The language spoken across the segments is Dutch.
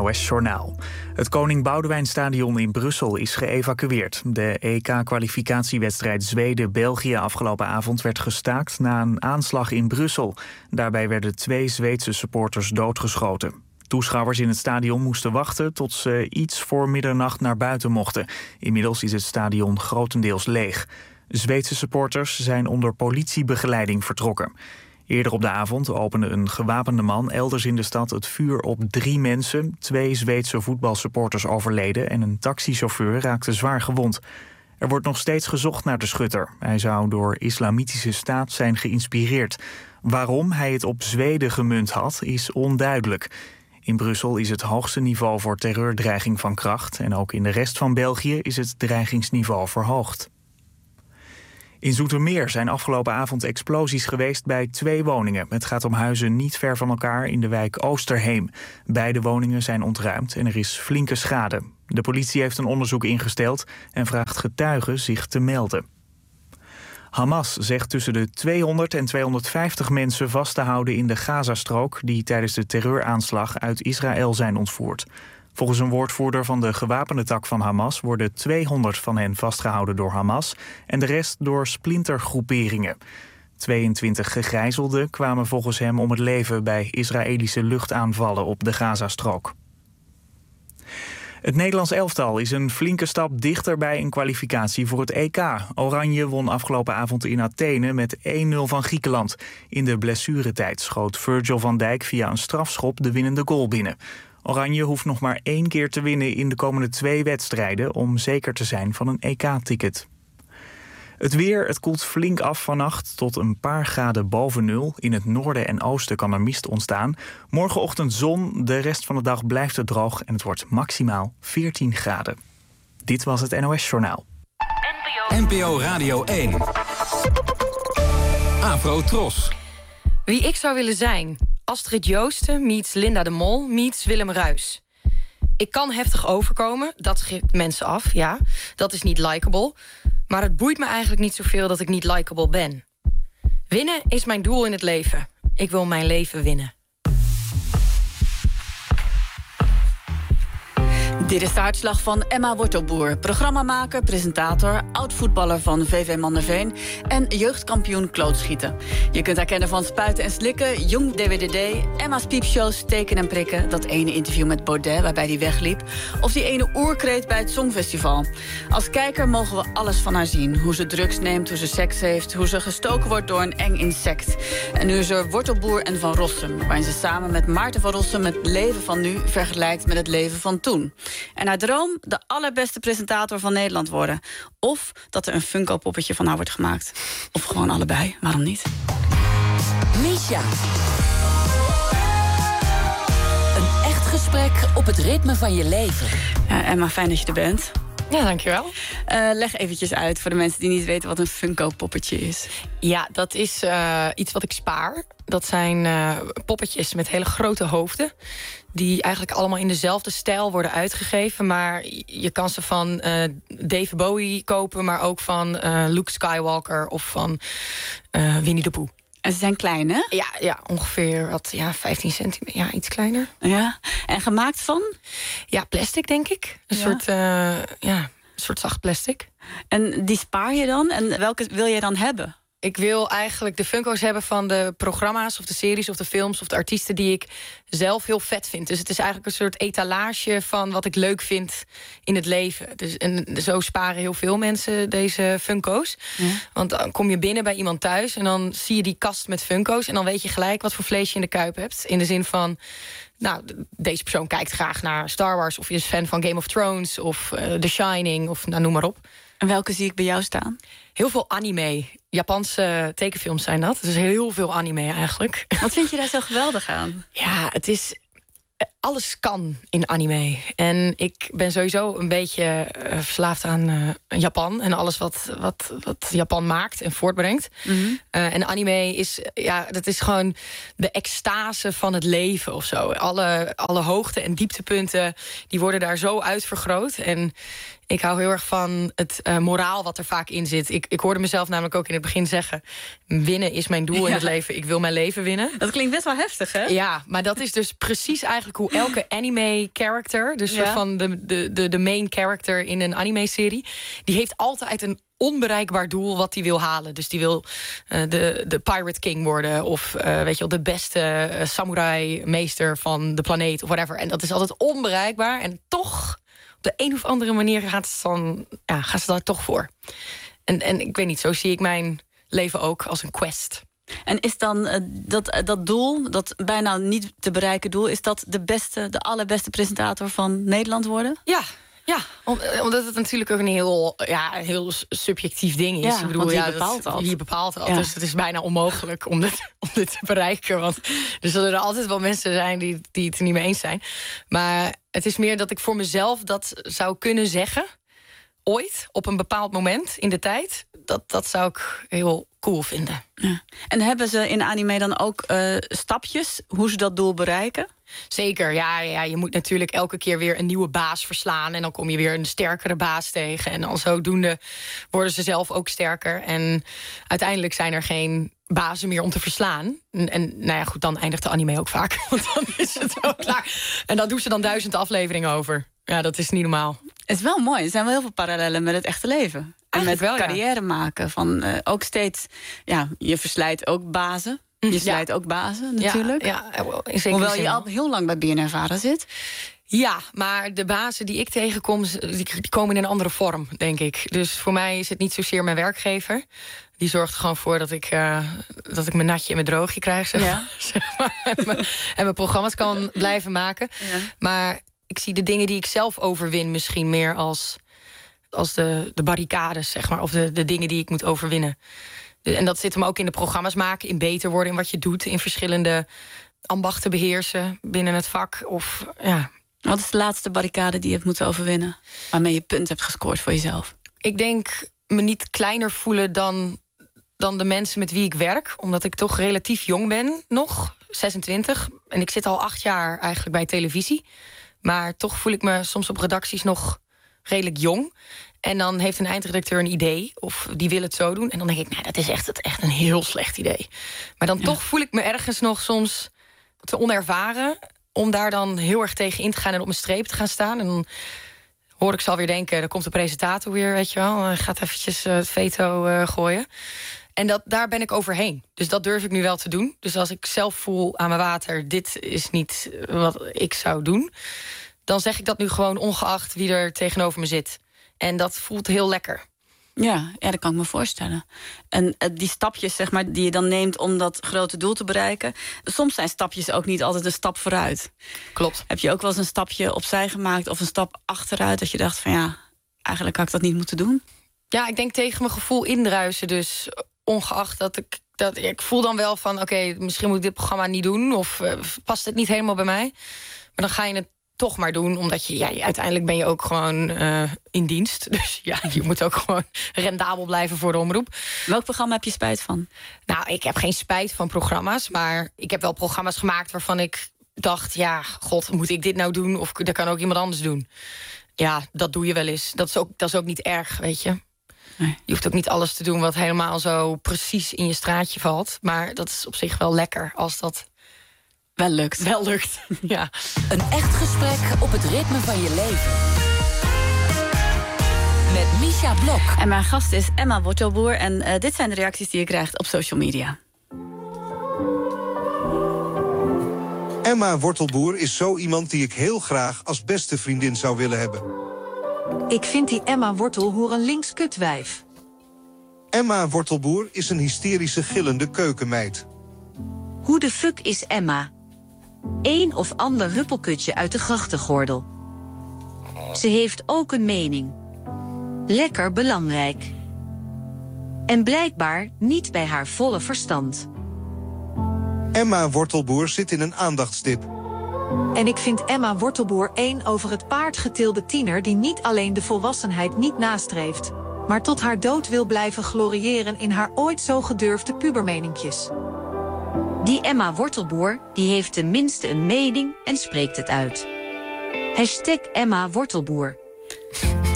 NOS Journaal. Het Koning Boudewijnstadion in Brussel is geëvacueerd. De EK-kwalificatiewedstrijd Zweden-België afgelopen avond werd gestaakt na een aanslag in Brussel. Daarbij werden 2 Zweedse supporters doodgeschoten. Toeschouwers in het stadion moesten wachten tot ze iets voor middernacht naar buiten mochten. Inmiddels is het stadion grotendeels leeg. Zweedse supporters zijn onder politiebegeleiding vertrokken. Eerder op de avond opende een gewapende man elders in de stad het vuur op 3 mensen. 2 Zweedse voetbalsupporters overleden en een taxichauffeur raakte zwaar gewond. Er wordt nog steeds gezocht naar de schutter. Hij zou door Islamitische Staat zijn geïnspireerd. Waarom hij het op Zweden gemunt had, is onduidelijk. In Brussel is het hoogste niveau voor terreurdreiging van kracht. En ook in de rest van België is het dreigingsniveau verhoogd. In Zoetermeer zijn afgelopen avond explosies geweest bij 2 woningen. Het gaat om huizen niet ver van elkaar in de wijk Oosterheem. Beide woningen zijn ontruimd en er is flinke schade. De politie heeft een onderzoek ingesteld en vraagt getuigen zich te melden. Hamas zegt tussen de 200 en 250 mensen vast te houden in de Gazastrook die tijdens de terreuraanslag uit Israël zijn ontvoerd. Volgens een woordvoerder van de gewapende tak van Hamas worden 200 van hen vastgehouden door Hamas en de rest door splintergroeperingen. 22 gegijzelden kwamen volgens hem om het leven bij Israëlische luchtaanvallen op de Gazastrook. Het Nederlands elftal is een flinke stap dichter bij een kwalificatie voor het EK. Oranje won afgelopen avond in Athene met 1-0 van Griekenland. In de blessuretijd schoot Virgil van Dijk via een strafschop de winnende goal binnen. Oranje hoeft nog maar 1 keer te winnen in de komende 2 wedstrijden om zeker te zijn van een EK-ticket. Het weer, het koelt flink af vannacht tot een paar graden boven nul. In het noorden en oosten kan er mist ontstaan. Morgenochtend zon, de rest van de dag blijft het droog en het wordt maximaal 14 graden. Dit was het NOS Journaal. NPO Radio 1. Afro Tros. Wie ik zou willen zijn. Astrid Joosten meets Linda de Mol meets Willem Ruijs. Ik kan heftig overkomen, dat schrikt mensen af, ja. Dat is niet likable. Maar het boeit me eigenlijk niet zoveel dat ik niet likable ben. Winnen is mijn doel in het leven. Ik wil mijn leven winnen. Dit is de hartslag van Emma Wortelboer. Programmamaker, presentator, oud-voetballer van VV Manderveen en jeugdkampioen klootschieten. Je kunt haar kennen van Spuiten en Slikken, Jong DWDD, Emma's Piepshows, Teken en Prikken, dat ene interview met Baudet waarbij hij wegliep, of die ene oerkreet bij het Songfestival. Als kijker mogen we alles van haar zien. Hoe ze drugs neemt, hoe ze seks heeft, hoe ze gestoken wordt door een eng insect. En nu is er Wortelboer en Van Rossum, waarin ze samen met Maarten van Rossum het leven van nu vergelijkt met het leven van toen. En haar droom, de allerbeste presentator van Nederland worden. Of dat er een Funko-poppetje van haar wordt gemaakt. Of gewoon allebei, waarom niet? Misha. Een echt gesprek op het ritme van je leven. Ja, Emma, fijn dat je er bent. Ja, dankjewel. Leg eventjes uit voor de mensen die niet weten wat een Funko-poppetje is. Ja, dat is iets wat ik spaar. Dat zijn poppetjes met hele grote hoofden. Die eigenlijk allemaal in dezelfde stijl worden uitgegeven. Maar je kan ze van David Bowie kopen, maar ook van Luke Skywalker of van Winnie de Pooh. En ze zijn klein, hè? Ja, ongeveer 15 centimeter. Ja, iets kleiner. Ja. En gemaakt van? Ja, plastic, denk ik. Een soort zacht plastic. En die spaar je dan? En welke wil je dan hebben? Ik wil eigenlijk de Funko's hebben van de programma's of de series of de films of de artiesten die ik zelf heel vet vind. Dus het is eigenlijk een soort etalage van wat ik leuk vind in het leven. Dus, en zo sparen heel veel mensen deze Funko's. Ja. Want dan kom je binnen bij iemand thuis en dan zie je die kast met Funko's en dan weet je gelijk wat voor vlees je in de kuip hebt. In de zin van, nou, deze persoon kijkt graag naar Star Wars of is fan van Game of Thrones of The Shining of nou, noem maar op. En welke zie ik bij jou staan? Heel veel anime. Japanse tekenfilms zijn dat. Dus heel veel anime eigenlijk. Wat vind je daar zo geweldig aan? Ja, het is... Alles kan in anime. En ik ben sowieso een beetje verslaafd aan Japan. En alles wat Japan maakt en voortbrengt. Mm-hmm. En anime is... Ja, dat is gewoon de extase van het leven of zo. Alle hoogte- en dieptepunten, die worden daar zo uitvergroot. En Ik hou heel erg van het moraal wat er vaak in zit. Ik hoorde mezelf namelijk ook in het begin zeggen... winnen is mijn doel in het leven. Ik wil mijn leven winnen. Dat klinkt best wel heftig, hè? Ja, maar dat is dus precies eigenlijk hoe elke anime-character... dus soort van de main character in een anime-serie... die heeft altijd een onbereikbaar doel wat hij wil halen. Dus die wil de Pirate King worden... of weet je wel, de beste samurai-meester van de planeet... of whatever. En dat is altijd onbereikbaar. En toch... op de een of andere manier gaan ze daar toch voor. En ik weet niet, zo zie ik mijn leven ook als een quest. En is dan dat doel, dat bijna niet te bereiken doel... is dat de allerbeste presentator van Nederland worden? Ja, omdat het natuurlijk ook een heel subjectief ding is. Ja, ik bedoel, wie bepaalt dat? Ja. Dus het is bijna onmogelijk om dit te bereiken. Want er zullen er altijd wel mensen zijn die het er niet mee eens zijn. Maar het is meer dat ik voor mezelf dat zou kunnen zeggen... ooit, op een bepaald moment in de tijd... dat zou ik heel cool vinden. Ja. En hebben ze in anime dan ook stapjes hoe ze dat doel bereiken? Zeker, ja. Je moet natuurlijk elke keer weer een nieuwe baas verslaan... en dan kom je weer een sterkere baas tegen. En dan zodoende worden ze zelf ook sterker. En uiteindelijk zijn er geen bazen meer om te verslaan. En nou ja, goed, dan eindigt de anime ook vaak. Want dan is het ook klaar. En dan doen ze dan 1000 afleveringen over. Ja, dat is niet normaal. Het is wel mooi. Er zijn wel heel veel parallellen met het echte leven. En met carrière maken. Van ook steeds, je verslijt ook bazen. Je slijt ook bazen, natuurlijk. Hoewel je al heel lang bij BNNVARA zit. Ja, maar de bazen die ik tegenkom... die komen in een andere vorm, denk ik. Dus voor mij is het niet zozeer mijn werkgever. Die zorgt er gewoon voor dat ik mijn natje en mijn droogje krijg. Zeg maar. En mijn programma's kan blijven maken. Ja. Maar ik zie de dingen die ik zelf overwin... misschien meer als de barricades, zeg maar. Of de dingen die ik moet overwinnen. En dat zit hem ook in de programma's maken, in beter worden in wat je doet, in verschillende ambachten beheersen binnen het vak. Wat is de laatste barricade die je hebt moeten overwinnen? Waarmee je punt hebt gescoord voor jezelf? Ik denk me niet kleiner voelen dan de mensen met wie ik werk. Omdat ik toch relatief jong ben, nog 26. En ik zit al 8 jaar eigenlijk bij televisie. Maar toch voel ik me soms op redacties nog redelijk jong. En dan heeft een eindredacteur een idee, of die wil het zo doen. En dan denk ik, dat is echt een heel slecht idee. Maar dan toch voel ik me ergens nog soms te onervaren... om daar dan heel erg tegen in te gaan en op mijn streep te gaan staan. En dan hoor ik ze alweer denken, dan komt de presentator weer, weet je wel. Gaat eventjes het veto gooien. En daar ben ik overheen. Dus dat durf ik nu wel te doen. Dus als ik zelf voel aan mijn water, dit is niet wat ik zou doen... dan zeg ik dat nu gewoon ongeacht wie er tegenover me zit... En dat voelt heel lekker. Ja, dat kan ik me voorstellen. En die stapjes, zeg maar, die je dan neemt om dat grote doel te bereiken... soms zijn stapjes ook niet altijd een stap vooruit. Klopt. Heb je ook wel eens een stapje opzij gemaakt of een stap achteruit... dat je dacht van eigenlijk had ik dat niet moeten doen? Ja, ik denk tegen mijn gevoel indruisen. Dus ongeacht dat ik voel dan wel van... oké, misschien moet ik dit programma niet doen... of past het niet helemaal bij mij. Maar dan ga je het toch maar doen, omdat je uiteindelijk ben je ook gewoon in dienst. Dus je moet ook gewoon rendabel blijven voor de omroep. Welk programma heb je spijt van? Nou, ik heb geen spijt van programma's, maar ik heb wel programma's gemaakt waarvan ik dacht, god, moet ik dit nou doen? Of dat kan ook iemand anders doen. Ja, dat doe je wel eens. Dat is ook niet erg, weet je. Nee. Je hoeft ook niet alles te doen wat helemaal zo precies in je straatje valt. Maar dat is op zich wel lekker als dat wel lukt. Ja. Een echt gesprek op het ritme van je leven. Met Misha Blok. En mijn gast is Emma Wortelboer. En dit zijn de reacties die je krijgt op social media. Emma Wortelboer is zo iemand die ik heel graag als beste vriendin zou willen hebben. Ik vind die Emma Wortelboer een linkskutwijf. Emma Wortelboer is een hysterische gillende keukenmeid. Hoe de fuck is Emma? Een of ander huppelkutje uit de grachtengordel. Ze heeft ook een mening. Lekker belangrijk. En blijkbaar niet bij haar volle verstand. Emma Wortelboer zit in een aandachtstip. En ik vind Emma Wortelboer één over het paard getilde tiener die niet alleen de volwassenheid niet nastreeft, maar tot haar dood wil blijven gloriëren in haar ooit zo gedurfde pubermeninkjes. Die Emma Wortelboer, die heeft tenminste een mening en spreekt het uit. #Emma Wortelboer.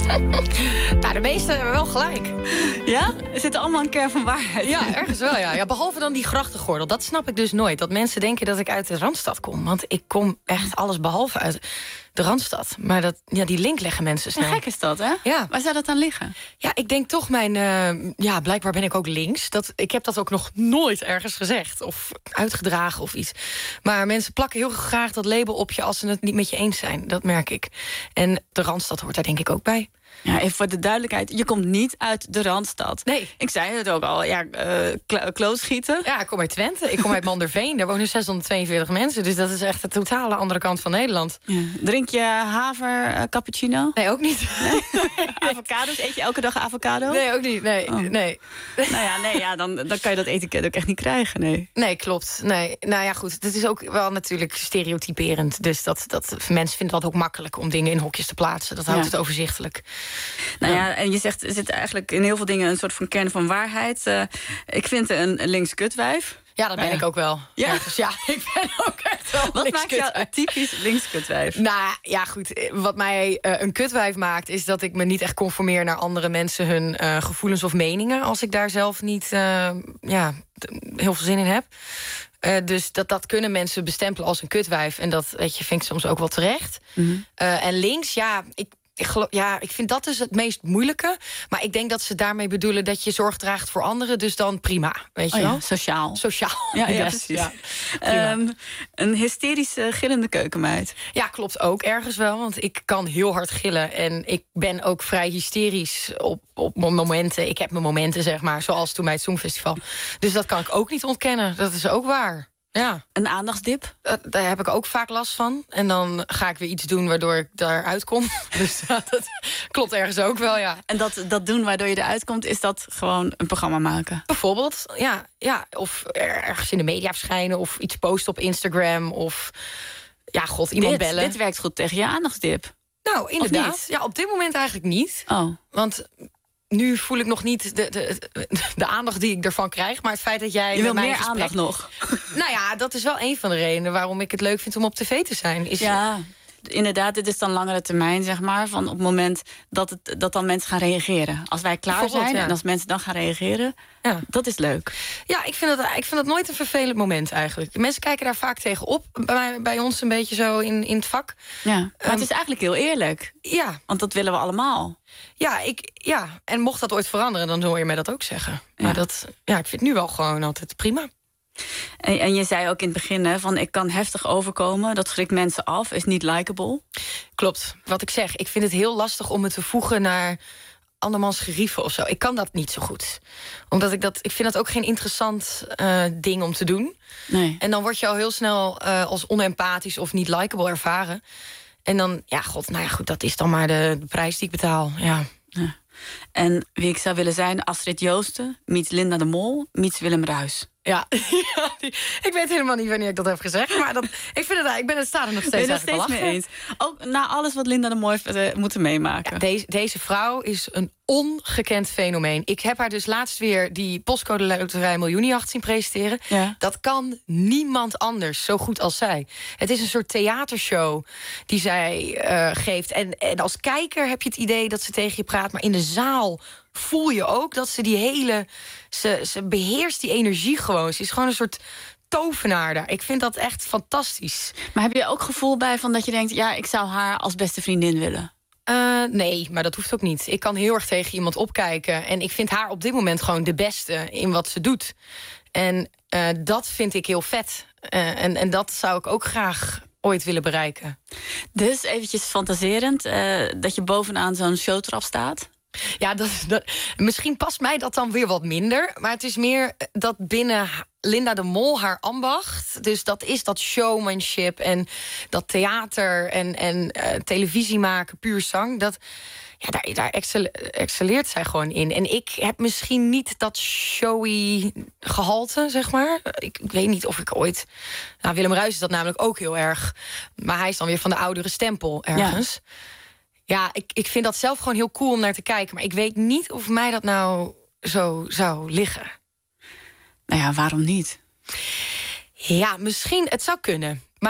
Nou, de meesten hebben wel gelijk. Ja? Er zit allemaal een kern van waarheid. Ja, ergens wel, ja. Behalve dan die grachtengordel. Dat snap ik dus nooit. Dat mensen denken dat ik uit de Randstad kom. Want ik kom echt alles behalve uit de Randstad. Maar die link leggen mensen snel. Ja, gek is dat, hè? Ja. Waar zou dat aan liggen? Ja, ik denk toch blijkbaar ben ik ook links. Ik heb dat ook nog nooit ergens gezegd. Of uitgedragen of iets. Maar mensen plakken heel graag dat label op je als ze het niet met je eens zijn. Dat merk ik. En de Randstad hoort daar denk ik ook bij. Ja, even voor de duidelijkheid, je komt niet uit de Randstad. Nee. Ik zei het ook al, klootschieten. Ja, ik kom uit Twente. Ik kom uit Manderveen. Daar wonen 642 mensen. Dus dat is echt de totale andere kant van Nederland. Ja. Drink je haver cappuccino? Nee, ook niet. Nee. Avocados? Eet je elke dag avocado? Nee, ook niet. Nee. Oh. Nee. Nou ja, dan kan je dat etiket ook echt niet krijgen, nee. Nee, klopt. Nee. Nou ja, goed. Het is ook wel natuurlijk stereotyperend. Dus dat mensen vinden het ook makkelijk om dingen in hokjes te plaatsen. Dat houdt het overzichtelijk. Nou ja, en je zegt, er zit eigenlijk in heel veel dingen een soort van kern van waarheid. Ik vind een links kutwijf. Ja, dat ben ik ook wel. Ja? Ja, ik ben ook echt wel Wat links maakt jou kutwijf. een typisch links kutwijf? Nou ja, goed. Wat mij een kutwijf maakt, is dat ik me niet echt conformeer naar andere mensen hun gevoelens of meningen. Als ik daar zelf niet heel veel zin in heb. Dus dat kunnen mensen bestempelen als een kutwijf. En dat vind ik soms ook wel terecht. Mm-hmm. En links, ik vind dat dus het meest moeilijke. Maar ik denk dat ze daarmee bedoelen dat je zorg draagt voor anderen. Dus dan prima, weet je wel? Ja, sociaal. Sociaal. Ja, Yes, precies. ja. Prima. Een hysterische, gillende keukenmeid. Ja, klopt ook ergens wel. Want ik kan heel hard gillen. En ik ben ook vrij hysterisch op momenten. Ik heb mijn momenten, zeg maar. Zoals toen bij het Songfestival. Dus dat kan ik ook niet ontkennen. Dat is ook waar. Ja. Een aandachtsdip? Daar heb ik ook vaak last van. En dan ga ik weer iets doen waardoor ik daaruit kom. Dus dat klopt ergens ook wel, ja. En dat doen waardoor je eruit komt, is dat gewoon een programma maken? Bijvoorbeeld, ja. Of ergens in de media verschijnen. Of iets posten op Instagram. Of, iemand bellen. Dit werkt goed tegen je aandachtsdip. Nou, inderdaad. Ja, op dit moment eigenlijk niet. Oh. Want nu voel ik nog niet de aandacht die ik ervan krijg. Maar het feit dat jij... Je wil met mij meer in gesprek... aandacht nog. Nou ja, dat is wel een van de redenen waarom ik het leuk vind om op tv te zijn. Ja, inderdaad, dit is dan langere termijn, zeg maar. Van op het moment dat dan mensen gaan reageren. Als wij klaar zijn en als mensen dan gaan reageren, dat is leuk. Ja, ik vind dat nooit een vervelend moment eigenlijk. Mensen kijken daar vaak tegen op. Bij ons een beetje zo in het vak. Ja, maar het is eigenlijk heel eerlijk. Ja. Want dat willen we allemaal. Ja, en mocht dat ooit veranderen, dan hoor je mij dat ook zeggen. Maar ik vind het nu wel gewoon altijd prima. En je zei ook in het begin, hè, van ik kan heftig overkomen. Dat schrikt mensen af, is niet likable. Klopt. Wat ik zeg, ik vind het heel lastig om me te voegen naar andermans gerieven of zo. Ik kan dat niet zo goed. Omdat ik vind dat ook geen interessant ding om te doen. Nee. En dan word je al heel snel als onempathisch of niet likable ervaren. En dan, dat is dan maar de prijs die ik betaal. Ja. En wie ik zou willen zijn, Astrid Joosten, meets Linda de Mol, meets Willem Ruijs. Ja, ik weet helemaal niet wanneer ik dat heb gezegd. Maar ik ben het staat er nog steeds mee eens. Ook na alles wat Linda de Mol heeft moeten meemaken. Ja, deze vrouw is een ongekend fenomeen. Ik heb haar dus laatst weer die Postcode Loterij Miljoenenjacht zien presenteren. Ja. Dat kan niemand anders zo goed als zij. Het is een soort theatershow die zij geeft. En als kijker heb je het idee dat ze tegen je praat. Maar in de zaal voel je ook dat ze die hele... Ze beheerst die energie gewoon. Ze is gewoon een soort tovenaar daar. Ik vind dat echt fantastisch. Maar heb je ook gevoel bij van dat je denkt, ja, ik zou haar als beste vriendin willen? Nee, maar dat hoeft ook niet. Ik kan heel erg tegen iemand opkijken. En ik vind haar op dit moment gewoon de beste in wat ze doet. En dat vind ik heel vet. En dat zou ik ook graag ooit willen bereiken. Dus eventjes fantaserend, dat je bovenaan zo'n showtrap staat? Ja, misschien past mij dat dan weer wat minder. Maar het is meer dat binnen Linda de Mol haar ambacht... dus dat is dat showmanship en dat theater en televisie maken, puur zang... Daar excelleert zij gewoon in. En ik heb misschien niet dat showy gehalte, zeg maar. Ik weet niet of ik ooit... Nou, Willem Ruijs is dat namelijk ook heel erg. Maar hij is dan weer van de oudere stempel ergens. Ja, ik vind dat zelf gewoon heel cool om naar te kijken. Maar ik weet niet of mij dat nou zo zou liggen. Nou ja, waarom niet? Ja, misschien, het zou kunnen. Maar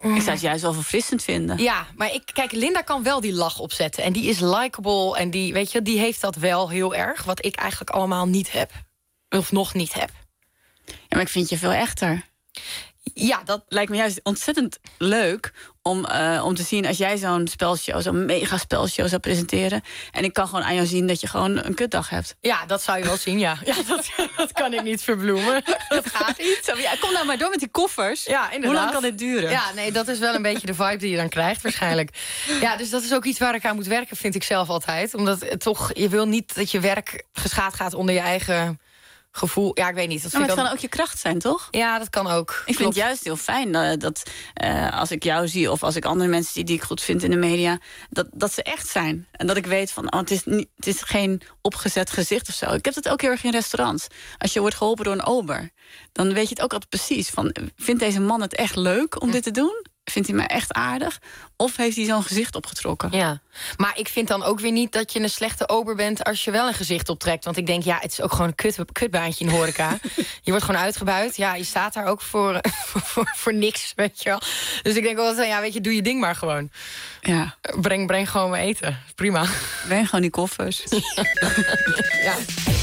Ik zou het juist wel verfrissend vinden. Ja, maar kijk, Linda kan wel die lach opzetten. En die is likable en die, weet je, die heeft dat wel heel erg. Wat ik eigenlijk allemaal niet heb. Of nog niet heb. Ja, maar ik vind je veel echter. Ja, dat lijkt me juist ontzettend leuk om te zien als jij zo'n spelshow, zo'n mega spelshow zou presenteren. En ik kan gewoon aan jou zien dat je gewoon een kutdag hebt. Ja, dat zou je wel zien, ja. Dat kan ik niet verbloemen. Dat gaat niet. Zo, ja, kom nou maar door met die koffers. Ja, inderdaad. Hoe lang kan dit duren? Ja, nee, dat is wel een beetje de vibe die je dan krijgt waarschijnlijk. Ja, dus dat is ook iets waar ik aan moet werken, vind ik zelf altijd. Omdat je wil niet dat je werk geschaad gaat onder je eigen gevoel. Ja, ik weet niet. Maar het kan ook je kracht zijn, toch? Ja, dat kan ook. Ik vind het juist heel fijn dat als ik jou zie of als ik andere mensen zie die ik goed vind in de media, dat ze echt zijn. En dat ik weet van, het is geen opgezet gezicht of zo. Ik heb dat ook heel erg in restaurants. Als je wordt geholpen door een ober, dan weet je het ook altijd precies. Van, vindt deze man het echt leuk om dit te doen? Vindt hij mij echt aardig? Of heeft hij zo'n gezicht opgetrokken? Ja, maar ik vind dan ook weer niet dat je een slechte ober bent als je wel een gezicht optrekt. Want ik denk, ja, het is ook gewoon een kutbaantje in de horeca. Je wordt gewoon uitgebuit. Ja, je staat daar ook voor niks, weet je wel. Dus ik denk altijd, ja, weet je, doe je ding maar gewoon. Ja. Breng gewoon mijn eten. Prima. Breng gewoon die koffers. Ja.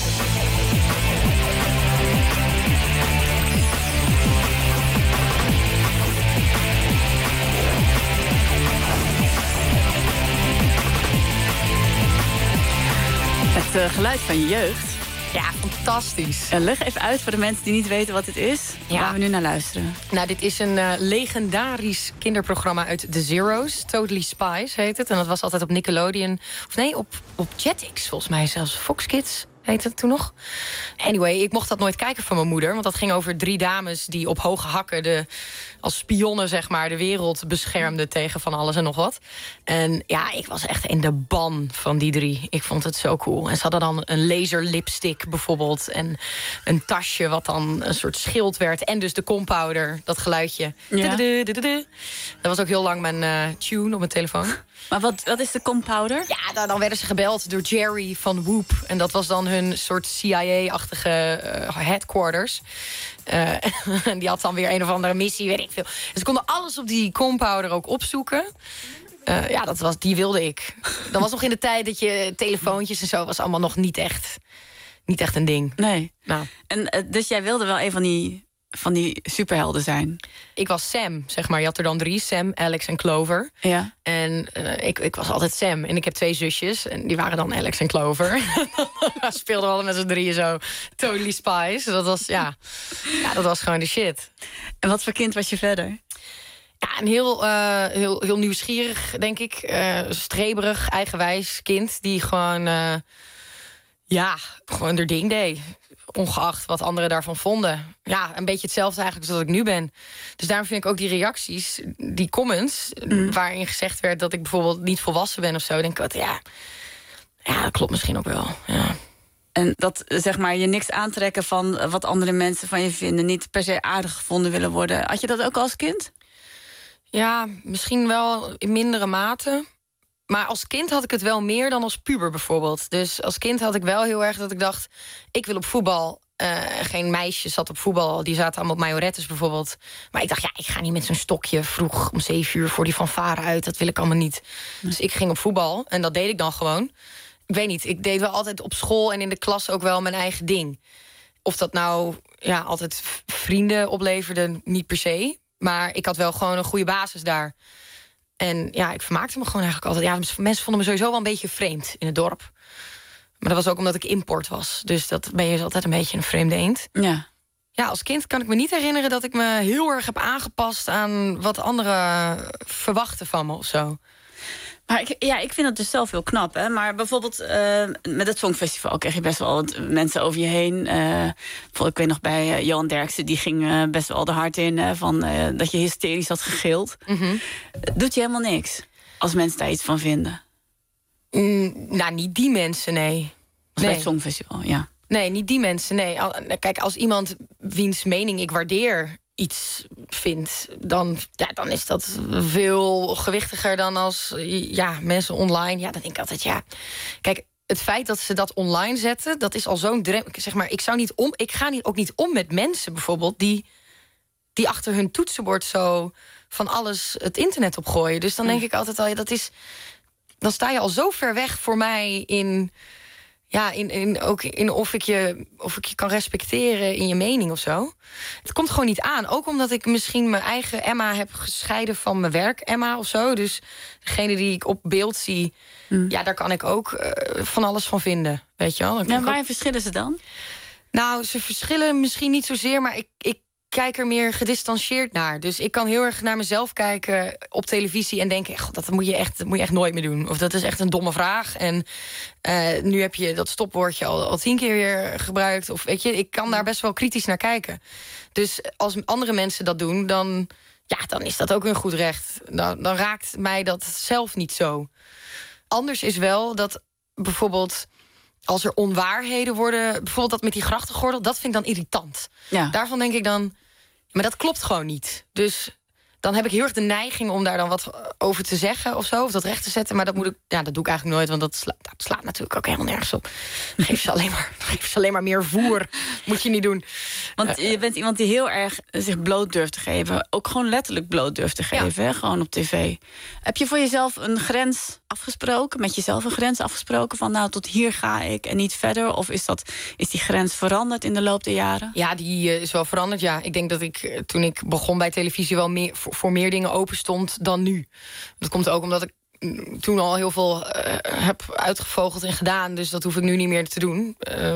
Het geluid van je jeugd. Ja, fantastisch. Leg even uit voor de mensen die niet weten wat dit is. Ja. Waar we nu naar luisteren. Nou, dit is een legendarisch kinderprogramma uit The Zero's. Totally Spies heet het. En dat was altijd op Nickelodeon. Of nee, op Jetix volgens mij zelfs. Fox Kids heette het toen nog. Anyway, ik mocht dat nooit kijken van mijn moeder. Want dat ging over 3 dames die op hoge hakken als spionnen, zeg maar, de wereld beschermden tegen van alles en nog wat. En ja, ik was echt in de ban van die 3. Ik vond het zo cool. En ze hadden dan een laser lipstick bijvoorbeeld. En een tasje wat dan een soort schild werd. En dus de compounder, dat geluidje. Ja. Dat was ook heel lang mijn tune op mijn telefoon. Maar wat is de compounder? Ja, dan werden ze gebeld door Jerry van Whoop. En dat was dan hun soort CIA-achtige headquarters. En die had dan weer een of andere missie, weet ik veel. Dus ze konden alles op die compounder ook opzoeken. Ja, die wilde ik. Dat was nog in de tijd dat je telefoontjes en zo was allemaal nog niet echt een ding. Nee. Nou. En dus jij wilde wel een van die superhelden zijn? Ik was Sam, zeg maar. Je had er dan 3, Sam, Alex en Clover. Ja. En ik was altijd Sam. En ik heb 2 zusjes. En die waren dan Alex en Clover. We speelden alle met z'n 3 zo. Totally Spies. Dat was, ja, dat was gewoon de shit. En wat voor kind was je verder? Ja, een heel nieuwsgierig, denk ik. Streberig, eigenwijs kind. Die gewoon, gewoon haar ding deed. Ongeacht wat anderen daarvan vonden. Ja, een beetje hetzelfde eigenlijk als dat ik nu ben. Dus daarom vind ik ook die reacties, die comments, waarin gezegd werd dat ik bijvoorbeeld niet volwassen ben of zo, denk ik, ja, dat klopt misschien ook wel. Ja. En dat, zeg maar, je niks aantrekken van wat andere mensen van je vinden, niet per se aardig gevonden willen worden. Had je dat ook als kind? Ja, misschien wel in mindere mate. Maar als kind had ik het wel meer dan als puber bijvoorbeeld. Dus als kind had ik wel heel erg dat ik dacht, ik wil op voetbal. Geen meisjes zat op voetbal, die zaten allemaal op majorettes bijvoorbeeld. Maar ik dacht, ja, ik ga niet met zo'n stokje vroeg om 7 uur voor die fanfare uit. Dat wil ik allemaal niet. Dus ik ging op voetbal en dat deed ik dan gewoon. Ik weet niet, ik deed wel altijd op school en in de klas ook wel mijn eigen ding. Of dat nou altijd vrienden opleverde, niet per se. Maar ik had wel gewoon een goede basis daar. En ja, ik vermaakte me gewoon eigenlijk altijd. Ja, mensen vonden me sowieso wel een beetje vreemd in het dorp. Maar dat was ook omdat ik import was. Dus dat ben je altijd een beetje een vreemde eend. Ja. Ja, als kind kan ik me niet herinneren dat ik me heel erg heb aangepast aan wat anderen verwachten van me of zo. Maar ik vind het dus zelf heel knap. Hè? Maar bijvoorbeeld met het Songfestival kreeg je best wel wat mensen over je heen. Ik weet nog bij Johan Derksen, die ging best wel de hard in. Dat je hysterisch had gegild. Mm-hmm. Doet je helemaal niks als mensen daar iets van vinden? Nou, niet die mensen, nee. Bij het Songfestival, ja. Nee, niet die mensen, nee. Kijk, als iemand wiens mening ik waardeer iets vindt, dan is dat veel gewichtiger dan als mensen online. Ja, dan denk ik altijd, Kijk, het feit dat ze dat online zetten, dat is al zo'n drempel. Zeg maar, ik ga ook niet om met mensen bijvoorbeeld die achter hun toetsenbord zo van alles het internet opgooien. Dus dan denk ik altijd al, dan sta je al zo ver weg voor mij in of ik je kan respecteren in je mening of zo. Het komt gewoon niet aan. Ook omdat ik misschien mijn eigen Emma heb gescheiden van mijn werk Emma of zo. Dus degene die ik op beeld zie, daar kan ik ook van alles van vinden. Weet je wel? Waarin verschillen ze dan? Nou, ze verschillen misschien niet zozeer, maar ik kijk er meer gedistanceerd naar. Dus ik kan heel erg naar mezelf kijken op televisie en denken, dat moet je echt nooit meer doen. Of dat is echt een domme vraag. En nu heb je dat stopwoordje al 10 keer weer gebruikt. Of weet je, ik kan daar best wel kritisch naar kijken. Dus als andere mensen dat doen, dan is dat ook een goed recht. Dan raakt mij dat zelf niet zo. Anders is wel dat bijvoorbeeld, als er onwaarheden worden, bijvoorbeeld dat met die grachtengordel, dat vind ik dan irritant. Ja. Daarvan denk ik dan, maar dat klopt gewoon niet. Dus dan heb ik heel erg de neiging om daar dan wat over te zeggen of zo, of dat recht te zetten. Maar dat doe ik eigenlijk nooit, want dat slaat natuurlijk ook helemaal nergens op. Dan geef ze alleen maar meer voer. Moet je niet doen. Want je bent iemand die heel erg zich bloot durft te geven. Ook gewoon letterlijk bloot durft te geven, hè? Gewoon op tv. Heb je voor jezelf een grens afgesproken? Met jezelf een grens afgesproken van, nou, tot hier ga ik en niet verder? Of is die grens veranderd in de loop der jaren? Ja, die is wel veranderd, ja. Ik denk dat ik, toen ik begon bij televisie, wel meer voor meer dingen open stond dan nu. Dat komt ook omdat ik toen al heel veel heb uitgevogeld en gedaan. Dus dat hoef ik nu niet meer te doen.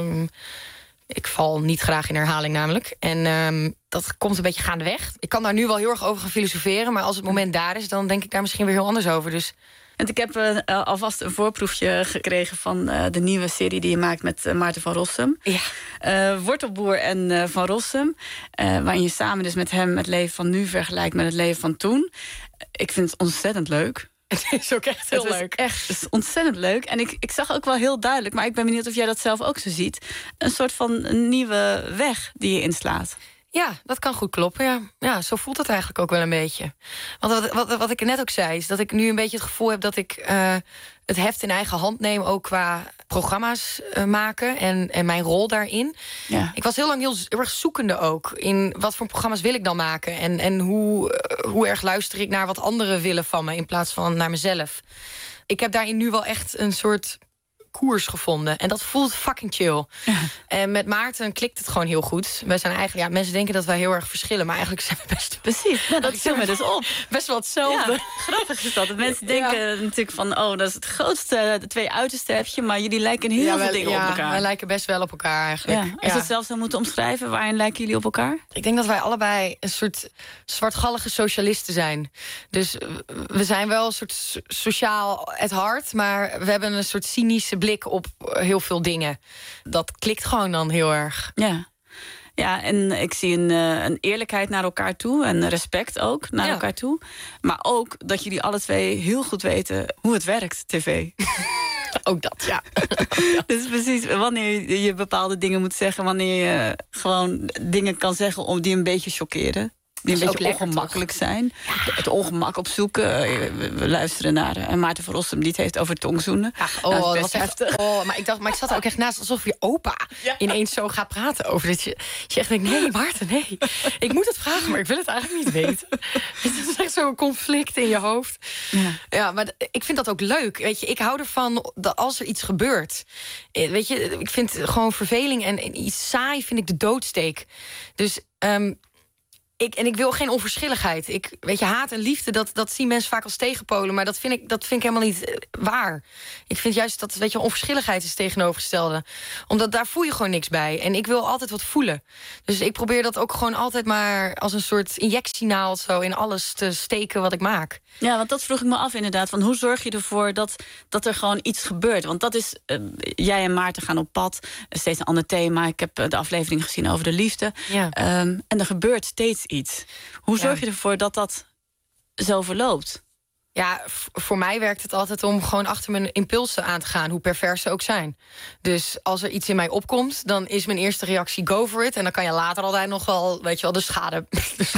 Ik val niet graag in herhaling namelijk. En dat komt een beetje gaandeweg. Ik kan daar nu wel heel erg over gaan filosoferen, maar als het moment daar is, dan denk ik daar misschien weer heel anders over. Dus En ik heb alvast een voorproefje gekregen van de nieuwe serie die je maakt met Maarten van Rossum. Ja. Wortelboer en Van Rossum. Waarin je samen dus met hem het leven van nu vergelijkt met het leven van toen. Ik vind het ontzettend leuk. Het is ook echt heel leuk. Het is ontzettend leuk. En ik zag ook wel heel duidelijk, maar ik ben benieuwd of jij dat zelf ook zo ziet, een soort van nieuwe weg die je inslaat. Ja, dat kan goed kloppen, ja. Zo voelt het eigenlijk ook wel een beetje. Want wat ik net ook zei, is dat ik nu een beetje het gevoel heb dat ik het heft in eigen hand neem, ook qua programma's maken en mijn rol daarin. Ja. Ik was heel lang heel erg zoekende ook in wat voor programma's wil ik dan maken. En hoe erg luister ik naar wat anderen willen van me in plaats van naar mezelf. Ik heb daarin nu wel echt een soort koers gevonden. En dat voelt fucking chill. Ja. En met Maarten klikt het gewoon heel goed. Wij zijn eigenlijk, mensen denken dat wij heel erg verschillen, maar eigenlijk zijn we best. Precies, dat viel me dus op. Best wel hetzelfde. Ja, grappig is dat. Mensen denken natuurlijk van, dat is het grootste, de twee uiterste heb je, maar jullie lijken heel veel dingen op elkaar. Wij lijken best wel op elkaar eigenlijk. Ja. Als je het zelf zou moeten omschrijven, waarin lijken jullie op elkaar? Ik denk dat wij allebei een soort zwartgallige socialisten zijn. Dus we zijn wel een soort sociaal at heart, maar we hebben een soort cynische blik op heel veel dingen. Dat klikt gewoon dan heel erg. Ja, en ik zie een eerlijkheid naar elkaar toe en respect ook naar elkaar toe. Maar ook dat jullie alle twee heel goed weten hoe het werkt, tv. Ook dat, ja. Dus precies, wanneer je bepaalde dingen moet zeggen, wanneer je gewoon dingen kan zeggen die een beetje chockeren. Die een beetje ongemakkelijk zijn. Ja. Het ongemak opzoeken. We luisteren naar Maarten van Rossum, die het heeft over tongzoenen. Dat was heftig. Maar ik zat er ook echt naast alsof je opa ineens zo gaat praten over dit. Je echt denkt, nee Maarten, nee. Ik moet het vragen, maar ik wil het eigenlijk niet weten. Het is echt zo'n conflict in je hoofd. Ja, maar ik vind dat ook leuk. Weet je, ik hou ervan dat als er iets gebeurt. Weet je, ik vind gewoon verveling en iets saai vind ik de doodsteek. Dus ik wil geen onverschilligheid. Weet je, haat en liefde, dat zien mensen vaak als tegenpolen, maar dat vind ik helemaal niet waar. Ik vind juist dat, weet je, onverschilligheid is tegenovergestelde. Omdat daar voel je gewoon niks bij. En ik wil altijd wat voelen. Dus ik probeer dat ook gewoon altijd maar als een soort injectienaald zo in alles te steken wat ik maak. Ja, want dat vroeg ik me af inderdaad. Van hoe zorg je ervoor dat er gewoon iets gebeurt? Want dat is, jij en Maarten gaan op pad. Steeds een ander thema. Ik heb de aflevering gezien over de liefde. Ja. En er gebeurt steeds iets. Hoe zorg je ervoor dat zo verloopt? Ja, voor mij werkt het altijd om gewoon achter mijn impulsen aan te gaan, hoe pervers ze ook zijn. Dus als er iets in mij opkomt, dan is mijn eerste reactie go for it. En dan kan je later altijd nog wel, weet je wel, de schade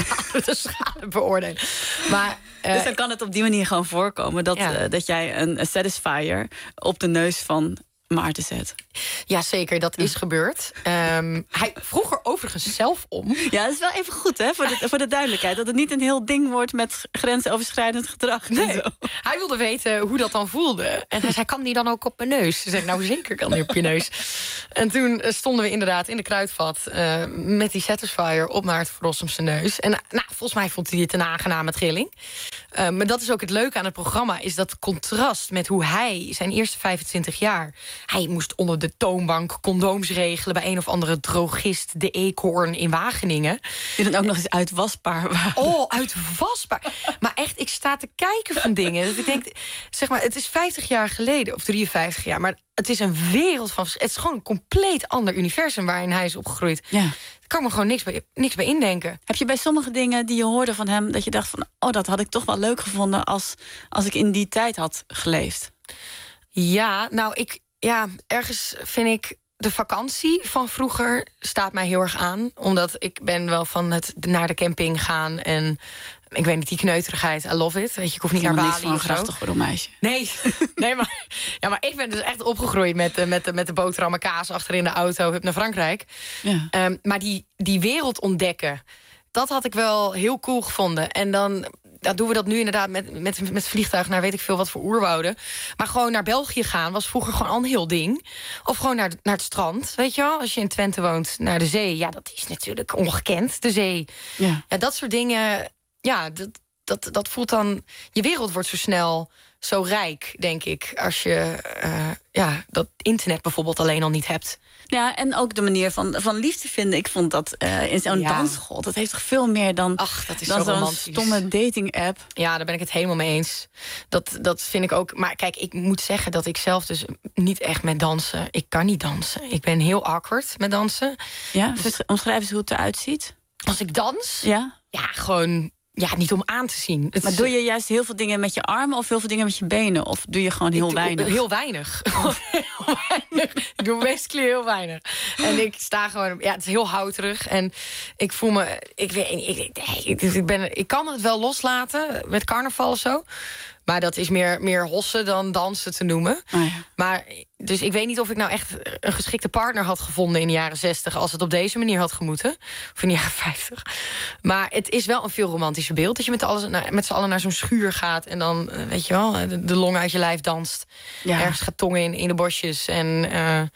beoordelen. Maar, dus dan kan het op die manier gewoon voorkomen dat jij een satisfier op de neus van Maarten zet. Ja, zeker, dat is gebeurd. Hij vroeg er overigens zelf om. Ja, dat is wel even goed, hè, voor de duidelijkheid. Dat het niet een heel ding wordt met grensoverschrijdend gedrag. Nee, en zo. hij wilde weten hoe dat dan voelde. En hij zei, kan die dan ook op mijn neus? Ze zei, nou zeker kan die op je neus. En toen stonden we inderdaad in de kruidvat... met die Satisfyer op Maarten van Rossum zijn neus. En volgens mij vond hij het een aangename trilling. Maar dat is ook het leuke aan het programma... is dat contrast met hoe hij, zijn eerste 25 jaar... hij moest onder de toonbank condooms regelen... bij een of andere drogist, de Eekhoorn in Wageningen. Die dan ook nog eens uitwasbaar waren. Oh, uitwasbaar. Maar echt, ik sta te kijken van dingen. Dat ik denk, zeg maar, het is 50 jaar geleden, of 53 jaar... maar het is een wereld van... Het is gewoon een compleet ander universum waarin hij is opgegroeid. Ja. Daar kan me gewoon niks bij indenken. Heb je bij sommige dingen die je hoorde van hem... dat je dacht van, oh, dat had ik toch wel leuk gevonden... als ik in die tijd had geleefd? Ja, nou, ergens vind ik... De vakantie van vroeger staat mij heel erg aan. Omdat ik ben wel van het naar de camping gaan... en ik weet niet, die kneuterigheid, I love it. Weet je, ik hoef niet naar Bali of zo. Een grachtig meisje. Nee, maar ik ben dus echt opgegroeid met de boterhammen kaas achterin de auto. Hup naar Frankrijk. Ja. Maar die wereld ontdekken, dat had ik wel heel cool gevonden. En dan doen we dat nu inderdaad met vliegtuig naar weet ik veel wat voor oerwouden. Maar gewoon naar België gaan was vroeger gewoon al een heel ding. Of gewoon naar het strand, weet je wel. Als je in Twente woont, naar de zee. Ja, dat is natuurlijk ongekend, de zee. Ja. Ja, dat soort dingen, ja, dat voelt dan... Je wereld wordt zo snel zo rijk, denk ik. Als je dat internet bijvoorbeeld alleen al niet hebt. Ja, en ook de manier van liefde vinden. Ik vond dat in zo'n dansschool, dat heeft toch veel meer dan, dat is dan zo zo'n stomme dating-app. Ja, daar ben ik het helemaal mee eens. Dat vind ik ook. Maar kijk, ik moet zeggen dat ik zelf dus niet echt met dansen... Ik kan niet dansen. Ik ben heel awkward met dansen. Ja, omschrijf eens hoe het eruit ziet. Als ik dans? Ja. Ja, gewoon... Ja, niet om aan te zien. Maar doe je juist heel veel dingen met je armen... of heel veel dingen met je benen? Of doe je gewoon heel weinig? Heel weinig. Ik doe basically heel weinig. En ik sta gewoon... Ja, het is heel houterig. En ik voel me... Ik kan het wel loslaten met carnaval of zo. Maar dat is meer hossen dan dansen te noemen. Oh ja. Maar dus ik weet niet of ik nou echt een geschikte partner had gevonden in de jaren 60... als het op deze manier had gemoeten. Of in de jaren 50. Maar het is wel een veel romantischer beeld. Dat je met z'n allen naar zo'n schuur gaat... en dan, weet je wel, de long uit je lijf danst. Ja. Ergens gaat tongen in de bosjes. En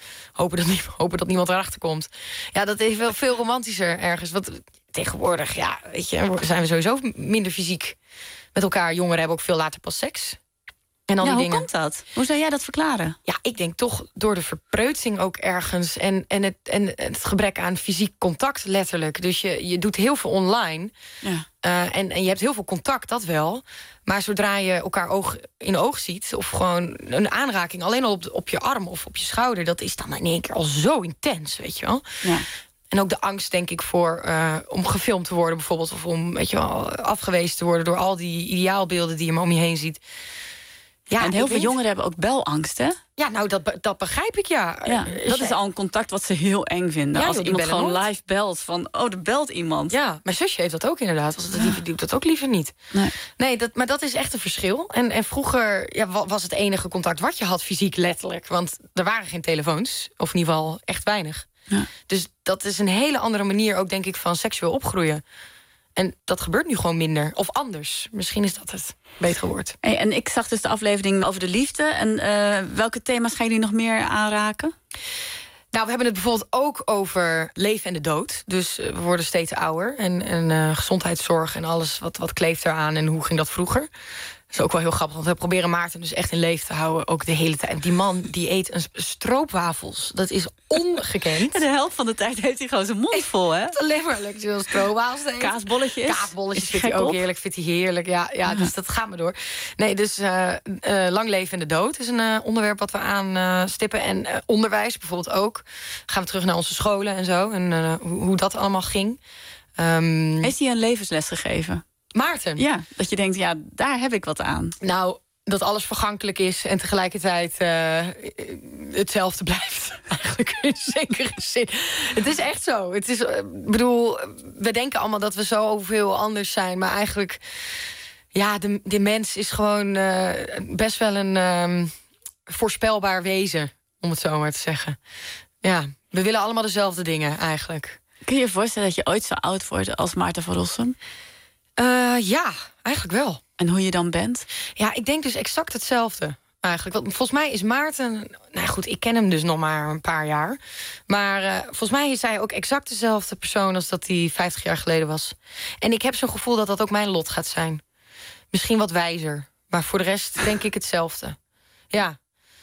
hopen dat niemand erachter komt. Ja, dat is wel veel romantischer ergens. Want tegenwoordig, ja, weet je, zijn we sowieso minder fysiek met elkaar. Jongeren hebben ook veel later pas seks. En al die hoe dingen. komt dat? Hoe zou jij dat verklaren? Ja, ik denk toch door de verpreutsing ook ergens. En het gebrek aan fysiek contact, letterlijk. Dus je doet heel veel online. Ja. En je hebt heel veel contact, dat wel. Maar zodra je elkaar oog in oog ziet... of gewoon een aanraking, alleen al op je arm of op je schouder... dat is dan in één keer al zo intens, weet je wel. Ja. En ook de angst, denk ik, om gefilmd te worden bijvoorbeeld... of om, weet je wel, afgewezen te worden door al die ideaalbeelden die je om je heen ziet. Ja, en heel veel jongeren hebben ook belangst, hè? Ja, nou, dat begrijp ik, ja. Dat is al een contact wat ze heel eng vinden. Ja, als iemand gewoon nooit live belt van, er belt iemand. Ja, mijn zusje heeft dat ook inderdaad. Als het die doet dat ook liever niet. Nee, maar dat is echt een verschil. En vroeger was het enige contact wat je had fysiek letterlijk. Want er waren geen telefoons. Of in ieder geval echt weinig. Ja. Dus dat is een hele andere manier ook, denk ik, van seksueel opgroeien. En dat gebeurt nu gewoon minder. Of anders. Misschien is dat het betere woord. Hey, en ik zag dus de aflevering over de liefde. En welke thema's gaan jullie nog meer aanraken? Nou, we hebben het bijvoorbeeld ook over leven en de dood. Dus we worden steeds ouder. En gezondheidszorg en alles wat kleeft eraan. En hoe ging dat vroeger? Dat is ook wel heel grappig, want we proberen Maarten dus echt in leven te houden. Ook de hele tijd. Die man die eet een stroopwafels. Dat is ongekend. En de helft van de tijd heeft hij gewoon zijn mond vol, hè? Het is alleen maar lekker stroopwafels eten. Kaasbolletjes. Kaasbolletjes vindt hij ook heerlijk. Vindt hij heerlijk. Ja, dus dat gaat maar door. Nee, dus lang leven en de dood is een onderwerp wat we aanstippen. En onderwijs bijvoorbeeld ook. Gaan we terug naar onze scholen en zo. En hoe dat allemaal ging. Heeft hij een levensles gegeven? Maarten? Ja, dat je denkt, ja, daar heb ik wat aan. Nou, dat alles vergankelijk is en tegelijkertijd hetzelfde blijft. Eigenlijk in zekere zin. Het is echt zo. Het is, bedoel, we denken allemaal dat we zoveel anders zijn. Maar eigenlijk, ja, de mens is gewoon best wel een voorspelbaar wezen. om het zo maar te zeggen. Ja, we willen allemaal dezelfde dingen eigenlijk. Kun je je voorstellen dat je ooit zo oud wordt als Maarten van Rossum? Ja, eigenlijk wel. En hoe je dan bent? Ja, ik denk dus exact hetzelfde. Eigenlijk. Want volgens mij is Maarten... Nou goed, ik ken hem dus nog maar een paar jaar. Maar volgens mij is hij ook exact dezelfde persoon als dat hij 50 jaar geleden was. En ik heb zo'n gevoel dat dat ook mijn lot gaat zijn. Misschien wat wijzer. Maar voor de rest denk ik hetzelfde. Ja.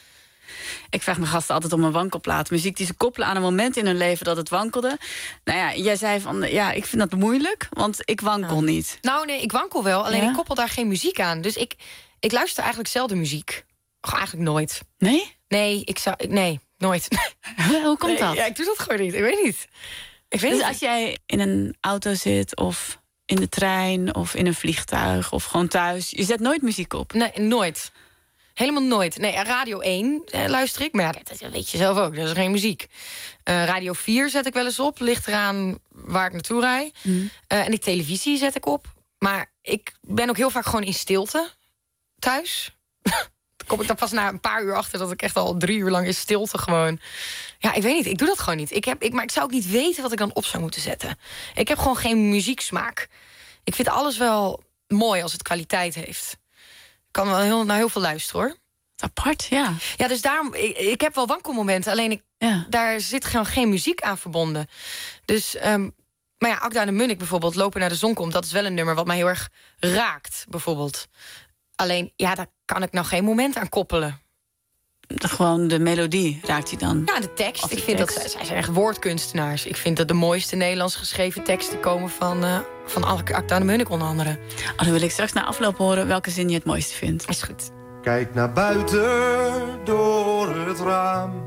Ik vraag mijn gasten altijd om een wankelplaat. Muziek die ze koppelen aan een moment in hun leven dat het wankelde. Nou ja, jij zei van, ja, ik vind dat moeilijk, want ik wankel niet. Nou nee, ik wankel wel, alleen ik koppel daar geen muziek aan. Dus ik luister eigenlijk zelden muziek. Eigenlijk nooit. Nee? Nee, nooit. Hoe komt dat? Ja, ik doe dat gewoon niet. Ik weet niet. Dus als jij in een auto zit of in de trein of in een vliegtuig of gewoon thuis, je zet nooit muziek op? Nee, nooit. Helemaal nooit. Nee, Radio 1 luister ik. Maar ja, dat weet je zelf ook. Dat is geen muziek. Radio 4 zet ik wel eens op. Ligt eraan waar ik naartoe rijd. En die televisie zet ik op. Maar ik ben ook heel vaak gewoon in stilte thuis. Kom ik dan pas na een paar uur achter dat ik echt al 3 uur lang in stilte gewoon... Ja, ik weet niet. Ik doe dat gewoon niet. Maar ik zou ook niet weten wat ik dan op zou moeten zetten. Ik heb gewoon geen muzieksmaak. Ik vind alles wel mooi als het kwaliteit heeft. Ik kan wel naar heel veel luisteren, hoor. Apart, ja. Ja, dus daarom... Ik heb wel wankelmomenten, alleen daar zit gewoon geen muziek aan verbonden. Dus... maar ja, Akda en de Munnik bijvoorbeeld, Lopen naar de zon komt... dat is wel een nummer wat mij heel erg raakt, bijvoorbeeld. Alleen, ja, daar kan ik nou geen moment aan koppelen. Gewoon de melodie raakt hij dan? Ja, de tekst. Ik vind dat zij zijn echt woordkunstenaars. Ik vind dat de mooiste Nederlands geschreven teksten komen van Akda en de Munnik onder andere. Dan wil ik straks na afloop horen welke zin je het mooiste vindt. Is goed. Kijk naar buiten door het raam.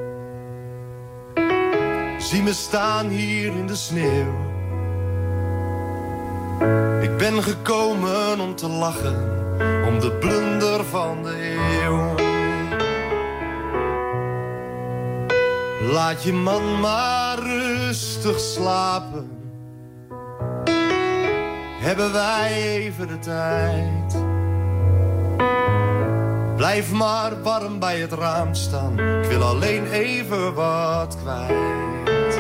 Zie me staan hier in de sneeuw. Ik ben gekomen om te lachen, om de blunder van de eeuw. Laat je man maar rustig slapen. Hebben wij even de tijd. Blijf maar warm bij het raam staan. Ik wil alleen even wat kwijt.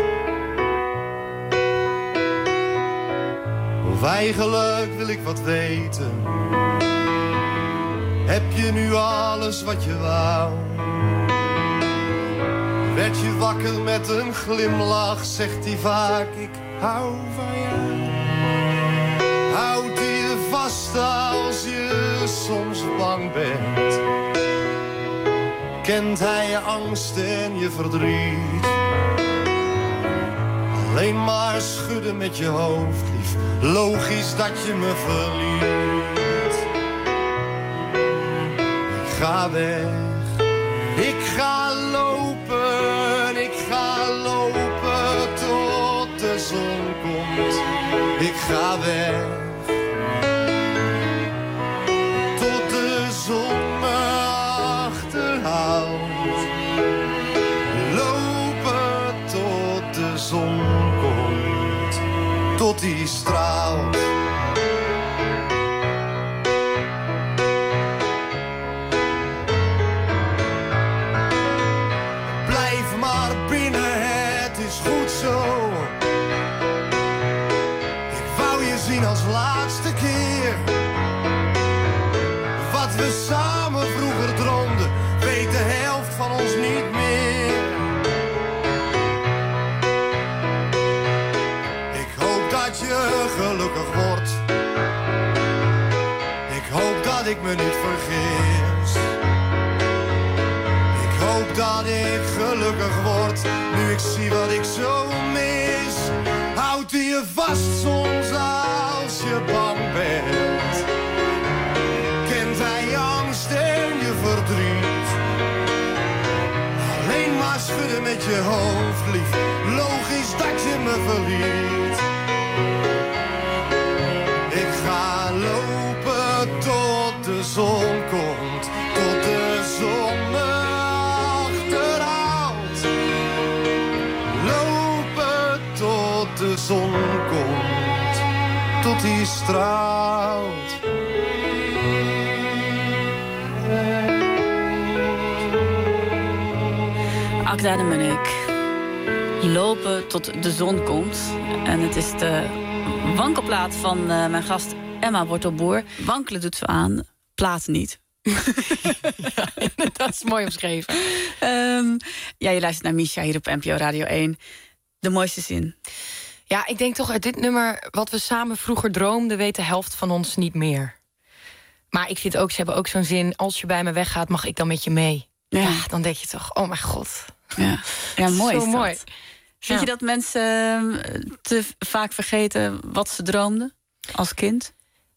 Of eigenlijk wil ik wat weten. Heb je nu alles wat je wou? Werd je wakker met een glimlach, zegt hij vaak, ik hou van jou. Houdt hij je vast als je soms bang bent? Kent hij je angst en je verdriet? Alleen maar schudden met je hoofd, lief. Logisch dat je me verliet. Ik ga weg. Ik ga lopen, tot de zon komt. Ik ga weg, tot de zon me achterhaalt. Lopen tot de zon komt, tot die straalt. Als laatste keer wat we samen vroeger droomden, weet de helft van ons niet meer. Ik hoop dat je gelukkig wordt. Ik hoop dat ik me niet vergis. Ik hoop dat ik gelukkig word, nu ik zie wat ik zo mis. Houdt hij je vast soms als je bang bent? Kent hij je angst en je verdriet? Alleen maar schudden met je hoofd, lief. Logisch dat je me verliet. Ik ga lopen tot de zon komt, tot de zon me achterhaalt. Lopen tot de zon komt, tot die straalt. Akda de Munnik. Lopen tot de zon komt. En het is de wankelplaat van mijn gast Emma Wortelboer. Wankelen doet ze aan, plaat niet. Ja, dat is mooi omschreven. Je luistert naar Misha hier op NPO Radio 1. De mooiste zin. Ja, ik denk toch uit dit nummer... wat we samen vroeger droomden, weet de helft van ons niet meer. Maar ik vind ook, ze hebben ook zo'n zin... als je bij me weggaat, mag ik dan met je mee? Ja, dan denk je toch, oh mijn god. Ja, mooi is zo dat. mooi. Vind je dat mensen te vaak vergeten wat ze droomden als kind?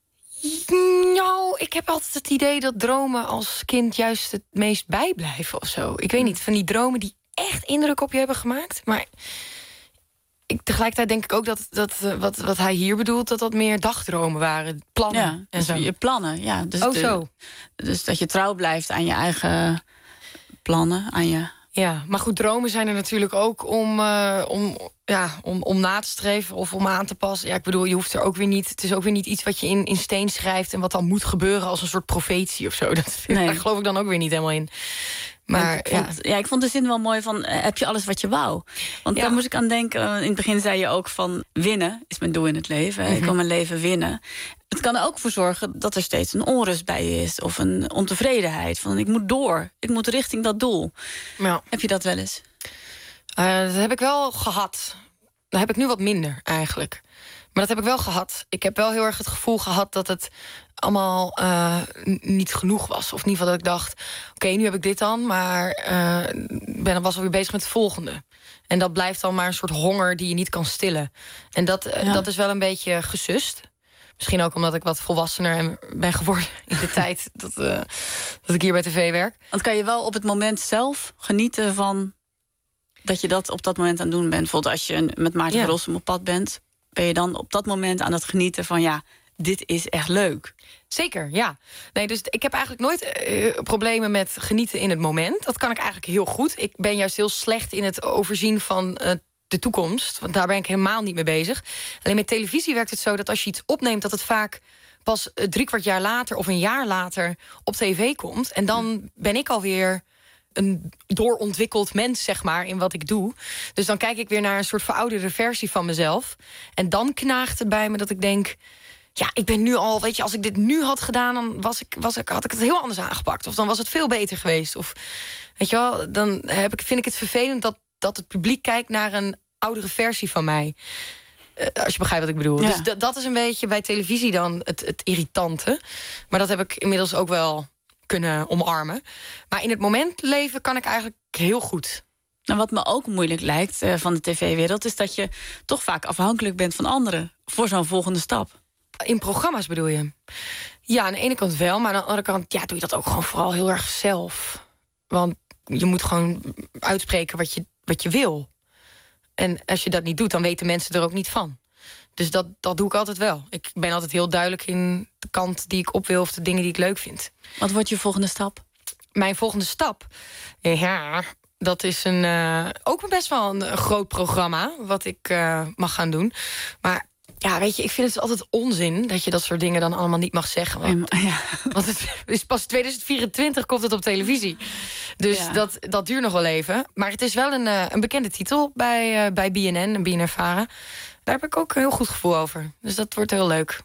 Nou, ik heb altijd het idee dat dromen als kind juist het meest bijblijven of zo. Ik weet niet, van die dromen die echt indruk op je hebben gemaakt. Maar tegelijkertijd denk ik ook dat wat hij hier bedoelt... dat meer dagdromen waren, plannen. Ja, en zo. Je plannen, ja. Dus zo. Dus dat je trouw blijft aan je eigen plannen, aan je... Ja, maar goed, dromen zijn er natuurlijk ook om na te streven of om aan te passen. Ja, ik bedoel, je hoeft er ook weer niet. Het is ook weer niet iets wat je in steen schrijft en wat dan moet gebeuren als een soort profetie of zo. Daar geloof ik dan ook weer niet helemaal in. Maar ik vond de zin wel mooi van heb je alles wat je wou? Want daar moest ik aan denken. In het begin zei je ook van winnen is mijn doel in het leven. Mm-hmm. Ik wil mijn leven winnen. Het kan er ook voor zorgen dat er steeds een onrust bij je is. Of een ontevredenheid. Van ik moet door. Ik moet richting dat doel. Ja. Heb je dat wel eens? Dat heb ik wel gehad. Dat heb ik nu wat minder eigenlijk. Maar dat heb ik wel gehad. Ik heb wel heel erg het gevoel gehad dat het allemaal niet genoeg was. Of in ieder geval dat ik dacht, oké, nu heb ik dit dan... maar was alweer bezig met het volgende. En dat blijft dan maar een soort honger die je niet kan stillen. En dat is wel een beetje gesust. Misschien ook omdat ik wat volwassener ben geworden in de tijd dat ik hier bij tv werk. Want kan je wel op het moment zelf genieten van dat je dat op dat moment aan het doen bent? Bijvoorbeeld als je met Maarten van Rossum op pad bent... ben je dan op dat moment aan het genieten van... dit is echt leuk. Zeker, ja. Nee, dus ik heb eigenlijk nooit problemen met genieten in het moment. Dat kan ik eigenlijk heel goed. Ik ben juist heel slecht in het overzien van de toekomst. Want daar ben ik helemaal niet mee bezig. Alleen met televisie werkt het zo dat als je iets opneemt... dat het vaak pas 3/4 jaar later of een jaar later op tv komt. En dan ben ik alweer een doorontwikkeld mens, zeg maar, in wat ik doe. Dus dan kijk ik weer naar een soort verouderde versie van mezelf. En dan knaagt het bij me dat ik denk... ja, ik ben nu al, weet je, als ik dit nu had gedaan... dan had ik het heel anders aangepakt. Of dan was het veel beter geweest. Of, weet je wel, dan vind ik het vervelend dat het publiek kijkt naar een oudere versie van mij. Als je begrijpt wat ik bedoel. Ja. Dus dat is een beetje bij televisie dan het irritante. Maar dat heb ik inmiddels ook wel kunnen omarmen. Maar in het moment leven kan ik eigenlijk heel goed. Nou, wat me ook moeilijk lijkt van de tv-wereld... is dat je toch vaak afhankelijk bent van anderen... voor zo'n volgende stap. In programma's bedoel je? Ja, aan de ene kant wel, maar aan de andere kant... doe je dat ook gewoon vooral heel erg zelf. Want je moet gewoon uitspreken wat je wil. En als je dat niet doet, dan weten mensen er ook niet van. Dus dat doe ik altijd wel. Ik ben altijd heel duidelijk in de kant die ik op wil... of de dingen die ik leuk vind. Wat wordt je volgende stap? Mijn volgende stap? Ja, dat is ook best wel een groot programma... wat ik mag gaan doen. Maar ja, weet je, ik vind het altijd onzin... dat je dat soort dingen dan allemaal niet mag zeggen. Want het is pas 2024 komt het op televisie. Dus dat duurt nog wel even. Maar het is wel een bekende titel bij BNN en BNN-Vara. Daar heb ik ook een heel goed gevoel over. Dus dat wordt heel leuk.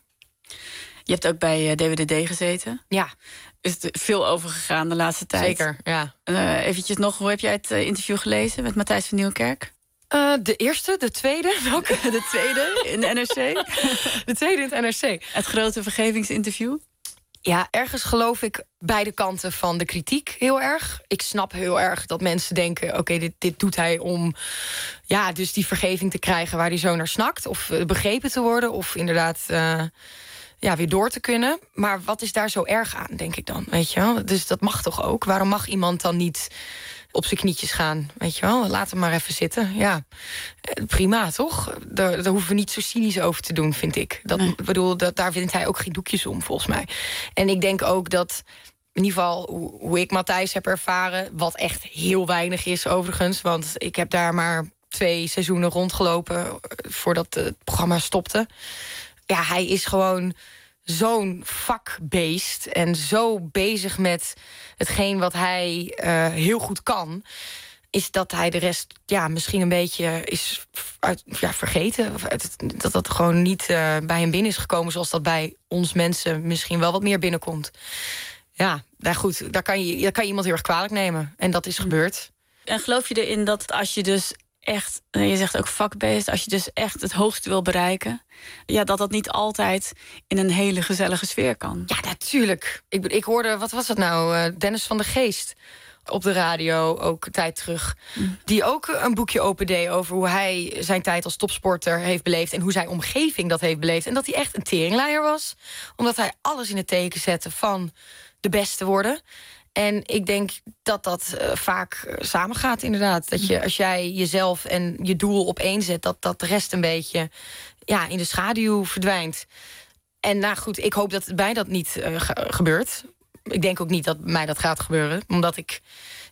Je hebt ook bij DWDD gezeten. Ja. Is er veel over gegaan de laatste tijd. Zeker, ja. Eventjes nog, hoe heb jij het interview gelezen met Matthijs van Nieuwkerk? De eerste, de tweede. Welke? De tweede in de NRC. De tweede in het NRC. Het grote vergevingsinterview. Ja, ergens geloof ik beide kanten van de kritiek heel erg. Ik snap heel erg dat mensen denken... oké, dit doet hij om dus die vergeving te krijgen... waar hij zo naar snakt. Of begrepen te worden. Of inderdaad weer door te kunnen. Maar wat is daar zo erg aan, denk ik dan? Weet je wel? Dus dat mag toch ook? Waarom mag iemand dan niet op zijn knietjes gaan? Weet je wel? Laat hem maar even zitten. Ja, prima, toch? Daar hoeven we niet zo cynisch over te doen, vind ik. Ik bedoel, daar vindt hij ook geen doekjes om, volgens mij. En ik denk ook dat, in ieder geval hoe ik Matthijs heb ervaren... wat echt heel weinig is, overigens. Want ik heb daar maar 2 seizoenen rondgelopen... voordat het programma stopte. Ja, hij is gewoon zo'n vakbeest en zo bezig met hetgeen wat hij heel goed kan. is dat hij de rest misschien een beetje is vergeten. Of dat dat gewoon niet bij hem binnen is gekomen... zoals dat bij ons mensen misschien wel wat meer binnenkomt. Ja, nou goed, daar kan je iemand heel erg kwalijk nemen. En dat is gebeurd. En geloof je erin dat als je dus echt... je zegt ook vakbeest, als je dus echt het hoogste wil bereiken... dat niet altijd in een hele gezellige sfeer kan? Ja, natuurlijk. Ik hoorde, wat was dat nou? Dennis van der Geest... op de radio, ook een tijd terug... die ook een boekje opendeed over hoe hij zijn tijd als topsporter heeft beleefd... en hoe zijn omgeving dat heeft beleefd. En dat hij echt een teringleier was. Omdat hij alles in het teken zette van de beste worden. En ik denk dat dat vaak samengaat, inderdaad. Dat je, als jij jezelf en je doel op één zet... dat de rest een beetje in de schaduw verdwijnt. En nou goed, ik hoop dat bij dat niet gebeurt... Ik denk ook niet dat mij dat gaat gebeuren. Omdat ik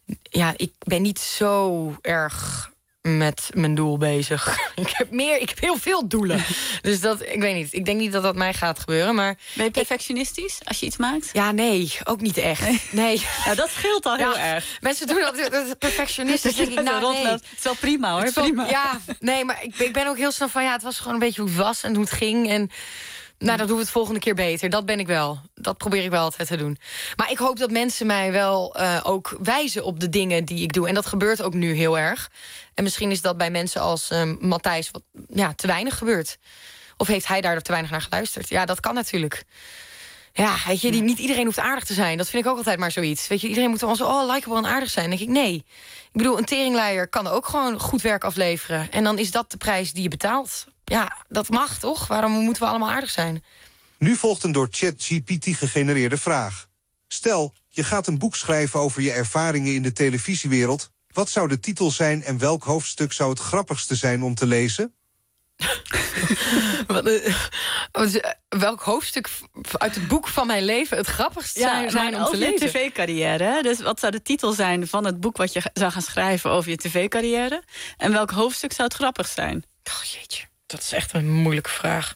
ben niet zo erg met mijn doel bezig. Ik heb heel veel doelen. Dus ik weet niet. Ik denk niet dat dat mij gaat gebeuren. Maar ben je perfectionistisch als je iets maakt? Ja, nee. Ook niet echt. Nee. Nou, dat scheelt al heel erg. Mensen doen dat perfectionistisch. Denk ik, nee. Het is wel prima, hoor. Prima. Ja, nee, maar ik ben ook heel snel van... het was gewoon een beetje hoe het was en hoe het ging. En dan doen we het volgende keer beter. Dat ben ik wel. Dat probeer ik wel altijd te doen. Maar ik hoop dat mensen mij wel ook wijzen op de dingen die ik doe. En dat gebeurt ook nu heel erg. En misschien is dat bij mensen als Matthijs te weinig gebeurd. Of heeft hij daar te weinig naar geluisterd? Ja, dat kan natuurlijk. Ja, weet je, niet iedereen hoeft aardig te zijn. Dat vind ik ook altijd maar zoiets. Weet je, iedereen moet wel zo likable en aardig zijn. Dan denk ik, nee. Ik bedoel, een teringleier kan ook gewoon goed werk afleveren. En dan is dat de prijs die je betaalt. Ja, dat mag, toch? Waarom moeten we allemaal aardig zijn? Nu volgt een door ChatGPT gegenereerde vraag. Stel, je gaat een boek schrijven over je ervaringen in de televisiewereld. Wat zou de titel zijn en welk hoofdstuk zou het grappigste zijn om te lezen? Welk hoofdstuk uit het boek van mijn leven het grappigst zijn om te lezen? Je tv-carrière. Dus wat zou de titel zijn van het boek wat je zou gaan schrijven over je tv-carrière? En welk hoofdstuk zou het grappigst zijn? Oh, jeetje, dat is echt een moeilijke vraag.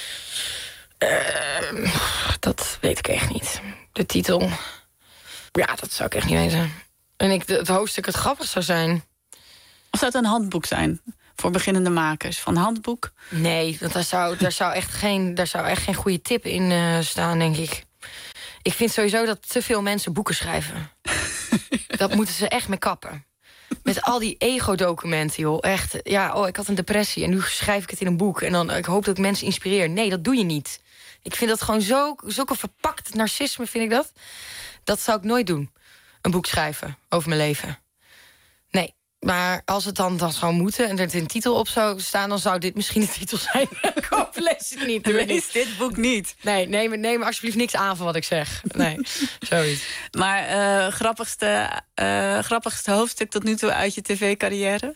Dat weet ik echt niet. De titel. Ja, dat zou ik echt niet weten. En het hoofdstuk het grappigst zou zijn. Of zou het een handboek zijn? Voor beginnende makers, van handboek? Nee, daar zou echt geen goede tip in staan, denk ik. Ik vind sowieso dat te veel mensen boeken schrijven. Dat moeten ze echt mee kappen. Met al die ego-documenten, joh. Echt, ik had een depressie en nu schrijf ik het in een boek. En dan, ik hoop dat ik mensen inspireer. Nee, dat doe je niet. Ik vind dat gewoon zulke verpakt narcisme, vind ik dat. Dat zou ik nooit doen. Een boek schrijven over mijn leven. Nee. Maar als het dan zou moeten en er een titel op zou staan... dan zou dit misschien de titel zijn. Ik hoop, lees het niet. Lees dit boek niet. Nee, neem me alsjeblieft niks aan van wat ik zeg. Nee, zoiets. Maar grappigste hoofdstuk tot nu toe uit je tv-carrière?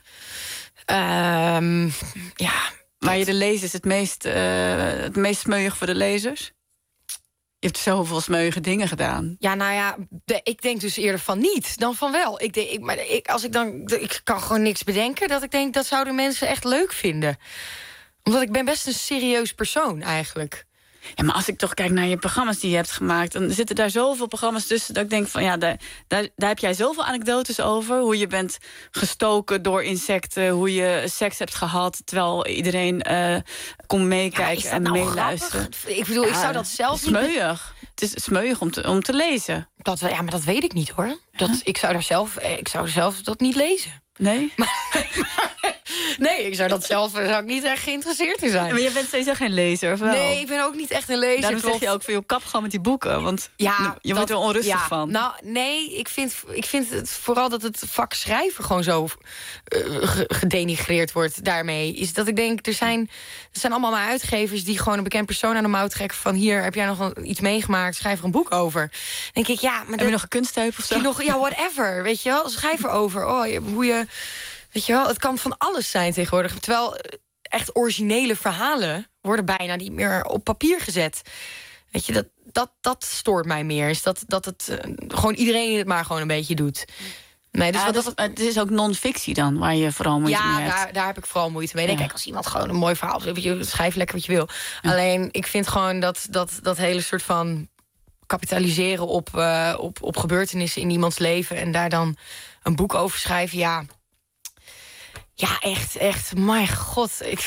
Waar je de lezers het meest smeuig voor de lezers? Je hebt zoveel smeuïge dingen gedaan. Ja, nou ja, ik denk dus eerder van niet dan van wel. Ik kan gewoon niks bedenken dat ik denk... dat zouden mensen echt leuk vinden. Omdat ik ben best een serieus persoon eigenlijk. Ja, maar als ik toch kijk naar je programma's die je hebt gemaakt... dan zitten daar zoveel programma's tussen dat ik denk van... daar heb jij zoveel anekdotes over. Hoe je bent gestoken door insecten. Hoe je seks hebt gehad terwijl iedereen kon meekijken en meeluisteren. Ik bedoel, ik zou dat zelf smeuig. Het is smeuig om te lezen. Maar dat weet ik niet, hoor. Ik zou zelf dat niet lezen. Nee? Nee, ik zou ik niet echt geïnteresseerd in zijn. Maar je bent sowieso geen lezer, of wel? Nee, ik ben ook niet echt een lezer. Daarom zeg je ook voor je kap gewoon met die boeken. Want je wordt er onrustig van. Nou, nee, ik vind het vooral dat het vak schrijven gewoon zo gedenigreerd wordt daarmee. Is dat ik denk, er zijn allemaal maar uitgevers die gewoon een bekend persoon aan de mouw trekken van hier, heb jij nog iets meegemaakt, schrijf er een boek over. Dan denk ik, maar heb je nog een kunstheup of zo? Whatever, weet je wel. Schrijf erover. Hoe je... Weet je wel, het kan van alles zijn tegenwoordig. Terwijl echt originele verhalen worden bijna niet meer op papier gezet. Weet je, dat stoort mij meer. Is dat het gewoon iedereen het maar gewoon een beetje doet. Nee, dus het is ook non-fictie dan, waar je vooral moeite mee hebt. Ja, daar heb ik vooral moeite mee. Kijk, als iemand gewoon een mooi verhaal heeft, schrijf lekker wat je wil. Ja. Alleen, ik vind gewoon dat hele soort van kapitaliseren op gebeurtenissen in iemands leven en daar dan een boek over schrijven, ja, echt, mijn god.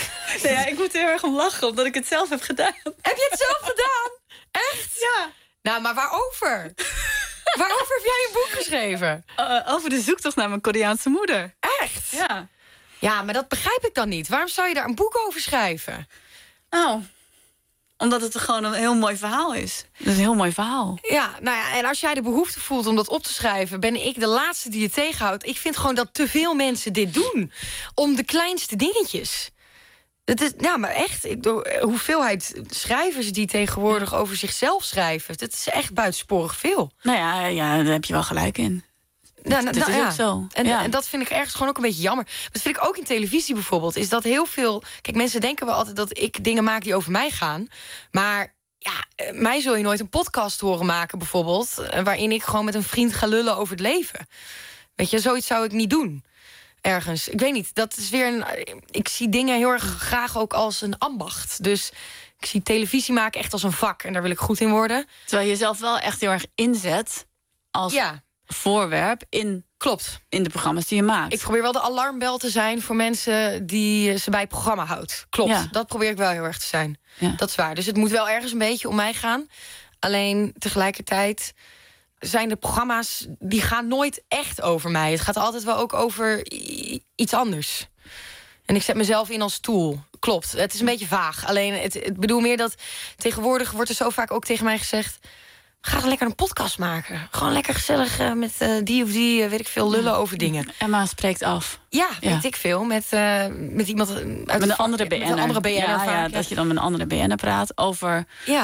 Ik moet er heel erg om lachen, omdat ik het zelf heb gedaan. Heb je het zelf gedaan? Echt? Ja. Nou, maar waarover? Waarover heb jij een boek geschreven? Over de zoektocht naar mijn Koreaanse moeder. Echt? Ja. Ja, maar dat begrijp ik dan niet. Waarom zou je daar een boek over schrijven? Nou, omdat het gewoon een heel mooi verhaal is. Dat is een heel mooi verhaal. Ja, nou ja, en als jij de behoefte voelt om dat op te schrijven, ben ik de laatste die je tegenhoudt. Ik vind gewoon dat te veel mensen dit doen. Om de kleinste dingetjes. Het is, ja, maar echt, de hoeveelheid schrijvers die tegenwoordig over zichzelf schrijven, dat is echt buitensporig veel. Nou ja, daar heb je wel gelijk in. Dat is ook zo. En dat vind ik ergens gewoon ook een beetje jammer. Dat vind ik ook in televisie bijvoorbeeld. Is dat heel veel. Kijk, mensen denken wel altijd dat ik dingen maak die over mij gaan. Maar ja, mij zul je nooit een podcast horen maken, bijvoorbeeld. Waarin ik gewoon met een vriend ga lullen over het leven. Weet je, zoiets zou ik niet doen. Ergens. Ik weet niet. Dat is weer ik zie dingen heel erg graag ook als een ambacht. Dus ik zie televisie maken echt als een vak. En daar wil ik goed in worden. Terwijl je jezelf wel echt heel erg inzet als voorwerp Klopt. In de programma's die je maakt. Ik probeer wel de alarmbel te zijn voor mensen die ze bij het programma houdt. Klopt, dat probeer ik wel heel erg te zijn. Ja. Dat is waar. Dus het moet wel ergens een beetje om mij gaan. Alleen tegelijkertijd zijn de programma's, die gaan nooit echt over mij. Het gaat altijd wel ook over iets anders. En ik zet mezelf in als tool. Klopt, het is een beetje vaag. Alleen, het bedoel meer dat tegenwoordig wordt er zo vaak ook tegen mij gezegd, ga dan lekker een podcast maken. Gewoon lekker gezellig met die of die, weet ik veel, lullen over dingen. Emma spreekt af. Ja, weet ik veel. Met iemand uit een andere BN'er. Met een andere BN'er ja, dat je dan met een andere BN'er praat over,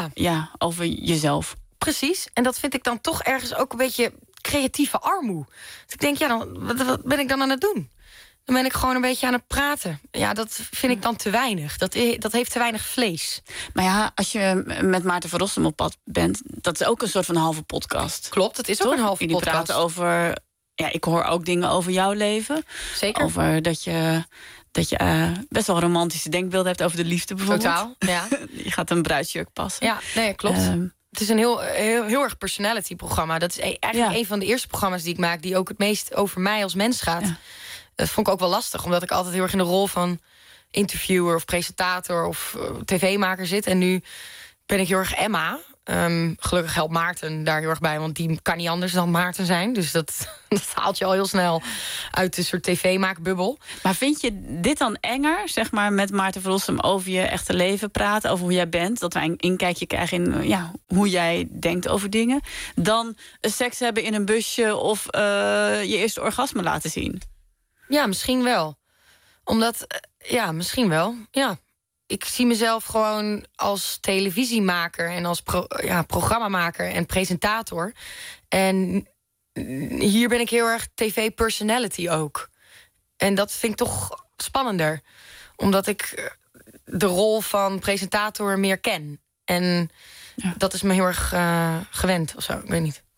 over jezelf. Precies. En dat vind ik dan toch ergens ook een beetje creatieve armoe. Dus ik denk, wat ben ik dan aan het doen? Dan ben ik gewoon een beetje aan het praten. Ja, dat vind ik dan te weinig. Dat heeft te weinig vlees. Maar ja, als je met Maarten van Rossum op pad bent, dat is ook een soort van halve podcast. Klopt, het is toch ook een halve podcast. Die praten over, ik hoor ook dingen over jouw leven. Zeker. Over dat je best wel romantische denkbeelden hebt over de liefde bijvoorbeeld. Totaal, ja. Je gaat een bruidsjurk passen. Ja, nee, klopt. Het is een heel erg personality-programma. Dat is eigenlijk een van de eerste programma's die ik maak, die ook het meest over mij als mens gaat. Ja. Dat vond ik ook wel lastig, omdat ik altijd heel erg in de rol van interviewer of presentator of tv-maker zit. En nu ben ik heel erg Emma. Gelukkig helpt Maarten daar heel erg bij, want die kan niet anders dan Maarten zijn. Dus dat haalt je al heel snel uit de soort tv-maakbubbel. Maar vind je dit dan enger, zeg maar, met Maarten van Rossum over je echte leven praten, over hoe jij bent, dat wij een inkijkje krijgen in hoe jij denkt over dingen, dan seks hebben in een busje of je eerste orgasme laten zien? Ja, misschien wel. Omdat, misschien wel, ja. Ik zie mezelf gewoon als televisiemaker en als programmamaker en presentator. En hier ben ik heel erg tv-personality ook. En dat vind ik toch spannender. Omdat ik de rol van presentator meer ken. En dat is me heel erg gewend of zo, ik weet niet.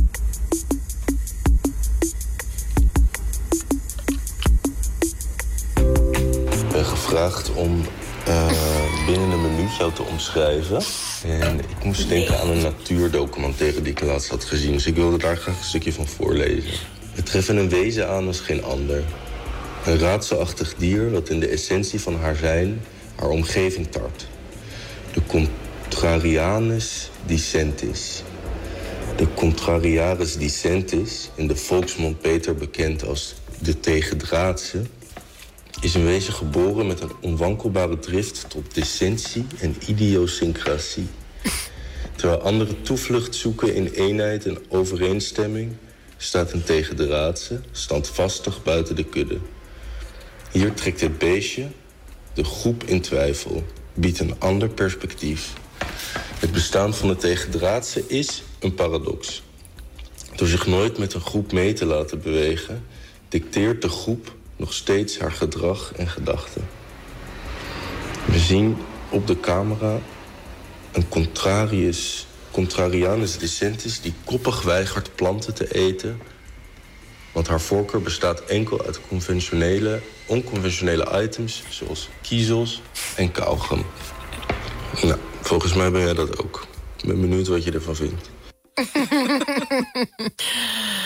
Ik ben gevraagd om binnen een minuut jou te omschrijven. En ik moest denken aan een natuurdocumentaire die ik laatst had gezien. Dus ik wilde daar graag een stukje van voorlezen. We treffen een wezen aan als geen ander. Een raadselachtig dier dat in de essentie van haar zijn haar omgeving tart. De contrarianus dicentis. De contrariaris dicentis, in de volksmond beter bekend als de tegendraadse, is een wezen geboren met een onwankelbare drift tot dissensie en idiosyncrasie. Terwijl anderen toevlucht zoeken in eenheid en overeenstemming, staat een tegendraadse standvastig buiten de kudde. Hier trekt het beestje de groep in twijfel, biedt een ander perspectief. Het bestaan van de tegendraadse is een paradox. Door zich nooit met een groep mee te laten bewegen, dicteert de groep nog steeds haar gedrag en gedachten. We zien op de camera een contrarianus discentis die koppig weigert planten te eten, want haar voorkeur bestaat enkel uit onconventionele items zoals kiezels en kauwgom. Nou, volgens mij ben jij dat ook. Ik ben benieuwd wat je ervan vindt.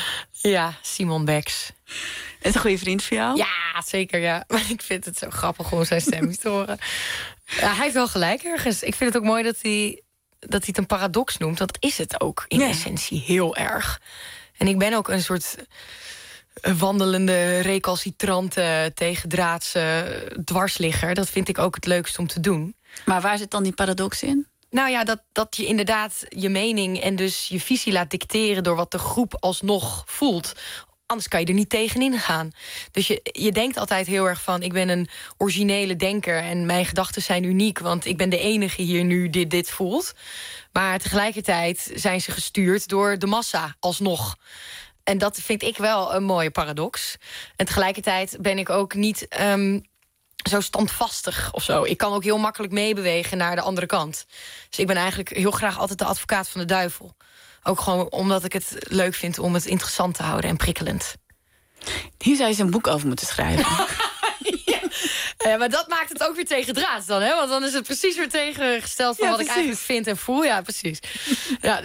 Ja, Simon Becks. Is een goede vriend voor jou? Ja, zeker, ja. Maar ik vind het zo grappig om zijn stem te horen. Ja, hij heeft wel gelijk ergens. Ik vind het ook mooi dat hij het een paradox noemt. Want dat is het ook in essentie heel erg. En ik ben ook een soort wandelende, recalcitrante, tegendraadse dwarsligger. Dat vind ik ook het leukst om te doen. Maar waar zit dan die paradox in? Nou ja, dat je inderdaad je mening en dus je visie laat dicteren door wat de groep alsnog voelt. Anders kan je er niet tegenin gaan. Dus je denkt altijd heel erg van, ik ben een originele denker en mijn gedachten zijn uniek, want ik ben de enige hier nu die dit voelt. Maar tegelijkertijd zijn ze gestuurd door de massa alsnog. En dat vind ik wel een mooie paradox. En tegelijkertijd ben ik ook niet zo standvastig of zo. Ik kan ook heel makkelijk meebewegen naar de andere kant. Dus ik ben eigenlijk heel graag altijd de advocaat van de duivel. Ook gewoon omdat ik het leuk vind om het interessant te houden en prikkelend. Hier zou je eens een boek over moeten schrijven. Ja, maar dat maakt het ook weer tegendraads dan, hè? Want dan is het precies weer tegengesteld van wat ik eigenlijk vind en voel. Ja, precies. Ja,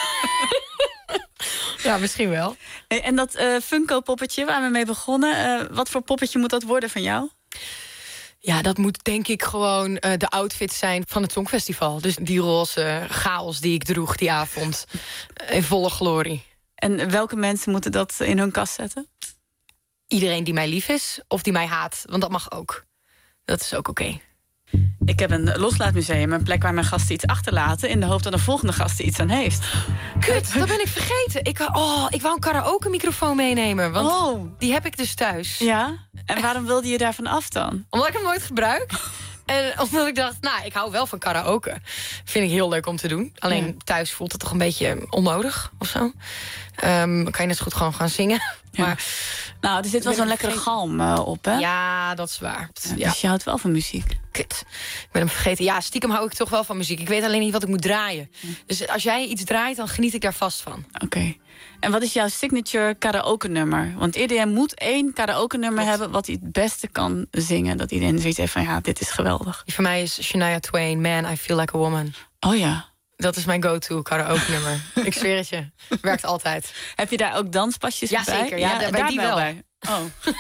ja, misschien wel. En dat Funko-poppetje waar we mee begonnen, wat voor poppetje moet dat worden van jou? Ja, dat moet denk ik gewoon de outfit zijn van het Songfestival. Dus die roze chaos die ik droeg die avond. In volle glorie. En welke mensen moeten dat in hun kast zetten? Iedereen die mij lief is of die mij haat. Want dat mag ook. Dat is ook oké. Ik heb een loslaatmuseum, een plek waar mijn gasten iets achterlaten in de hoop dat een volgende gast er iets aan heeft. Kut, dat ben ik vergeten. Ik wou een karaoke-microfoon meenemen. Want die heb ik dus thuis. Ja? En waarom wilde je daarvan af dan? Omdat ik hem nooit gebruik. En omdat ik dacht, ik hou wel van karaoke. Vind ik heel leuk om te doen. Alleen thuis voelt het toch een beetje onnodig of zo. Dan kan je net zo goed gewoon gaan zingen. Ja. Maar, nou, er zit wel zo'n lekkere galm op, hè? Ja, dat is waar. Ja, dus je houdt wel van muziek. Kut. Ik ben hem vergeten. Ja, stiekem hou ik toch wel van muziek. Ik weet alleen niet wat ik moet draaien. Dus als jij iets draait, dan geniet ik daar vast van. Oké. En wat is jouw signature karaoke-nummer? Want iedereen moet 1 karaoke-nummer hebben wat hij het beste kan zingen. Dat iedereen zoiets heeft van, ja, dit is geweldig. Die voor mij is Shania Twain, Man, I Feel Like a Woman. Oh ja. Dat is mijn go-to karaoke-nummer. Ik zweer het je. Werkt altijd. Heb je daar ook danspasjes bij? Ja, zeker. Ja, bij die wel. Bij. Oh.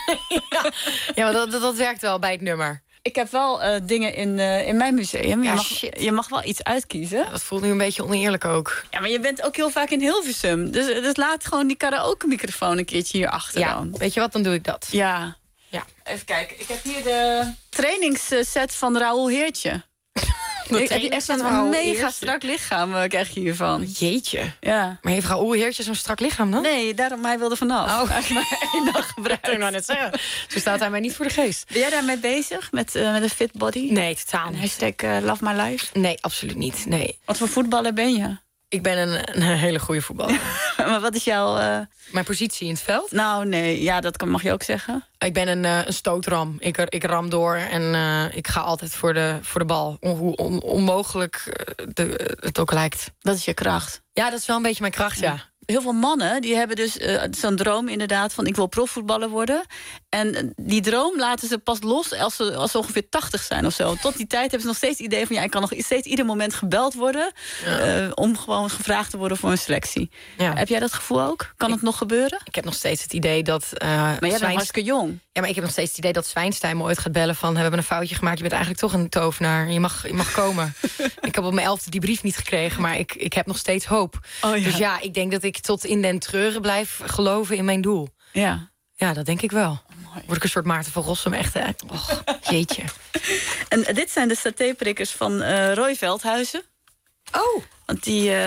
Ja, maar dat werkt wel bij het nummer. Ik heb wel dingen in mijn museum. Je mag wel iets uitkiezen. Ja, dat voelt nu een beetje oneerlijk ook. Ja, maar je bent ook heel vaak in Hilversum. Dus laat gewoon die karaoke-microfoon een keertje hier achter dan. Weet je wat, dan doe ik dat. Ja. Even kijken. Ik heb hier de trainingsset van Raoul Heertje. Heb je echt een mega strak lichaam, krijg je hiervan. Jeetje. Ja. Maar heeft Raoul Heertje zo'n strak lichaam dan? Nee, daarom hij wilde vanaf. Oh. Hij heeft maar 1 dag gebruikt. Ik nou net zeggen. Zo staat hij mij niet voor de geest. Ben jij daarmee bezig, met een fit body? Nee, totaal niet. Hashtag Love My Life? Nee, absoluut niet. Nee. Wat voor voetballer ben je? Ik ben een hele goede voetballer. Maar wat is jouw... Mijn positie in het veld? Nou, nee. Ja, dat mag je ook zeggen. Ik ben een stootram. Ik ram door en ik ga altijd voor de bal. Hoe onmogelijk het ook lijkt. Dat is je kracht. Ja, dat is wel een beetje mijn kracht, ja. Heel veel mannen die hebben dus zo'n droom inderdaad van ik wil profvoetballer worden. En die droom laten ze pas los als ze ongeveer 80 zijn of zo. Tot die tijd hebben ze nog steeds het idee van ik kan nog steeds ieder moment gebeld worden. Om gewoon gevraagd te worden voor een selectie. Ja. Heb jij dat gevoel ook? Kan het nog gebeuren? Ik heb nog steeds het idee dat... maar jij bent hartstikke jong. Ja, maar ik heb nog steeds het idee dat Zwijnstein me ooit gaat bellen van... we hebben een foutje gemaakt, je bent eigenlijk toch een tovenaar. Je mag komen. Ik heb op mijn 11e die brief niet gekregen, maar ik heb nog steeds hoop. Oh, ja. Dus ja, ik denk dat ik tot in den treuren blijf geloven in mijn doel. Ja. Ja, dat denk ik wel. Word ik een soort Maarten van Rossum, echt, hè? Och, jeetje. En dit zijn de satéprikkers van Roy Veldhuizen. Oh! Want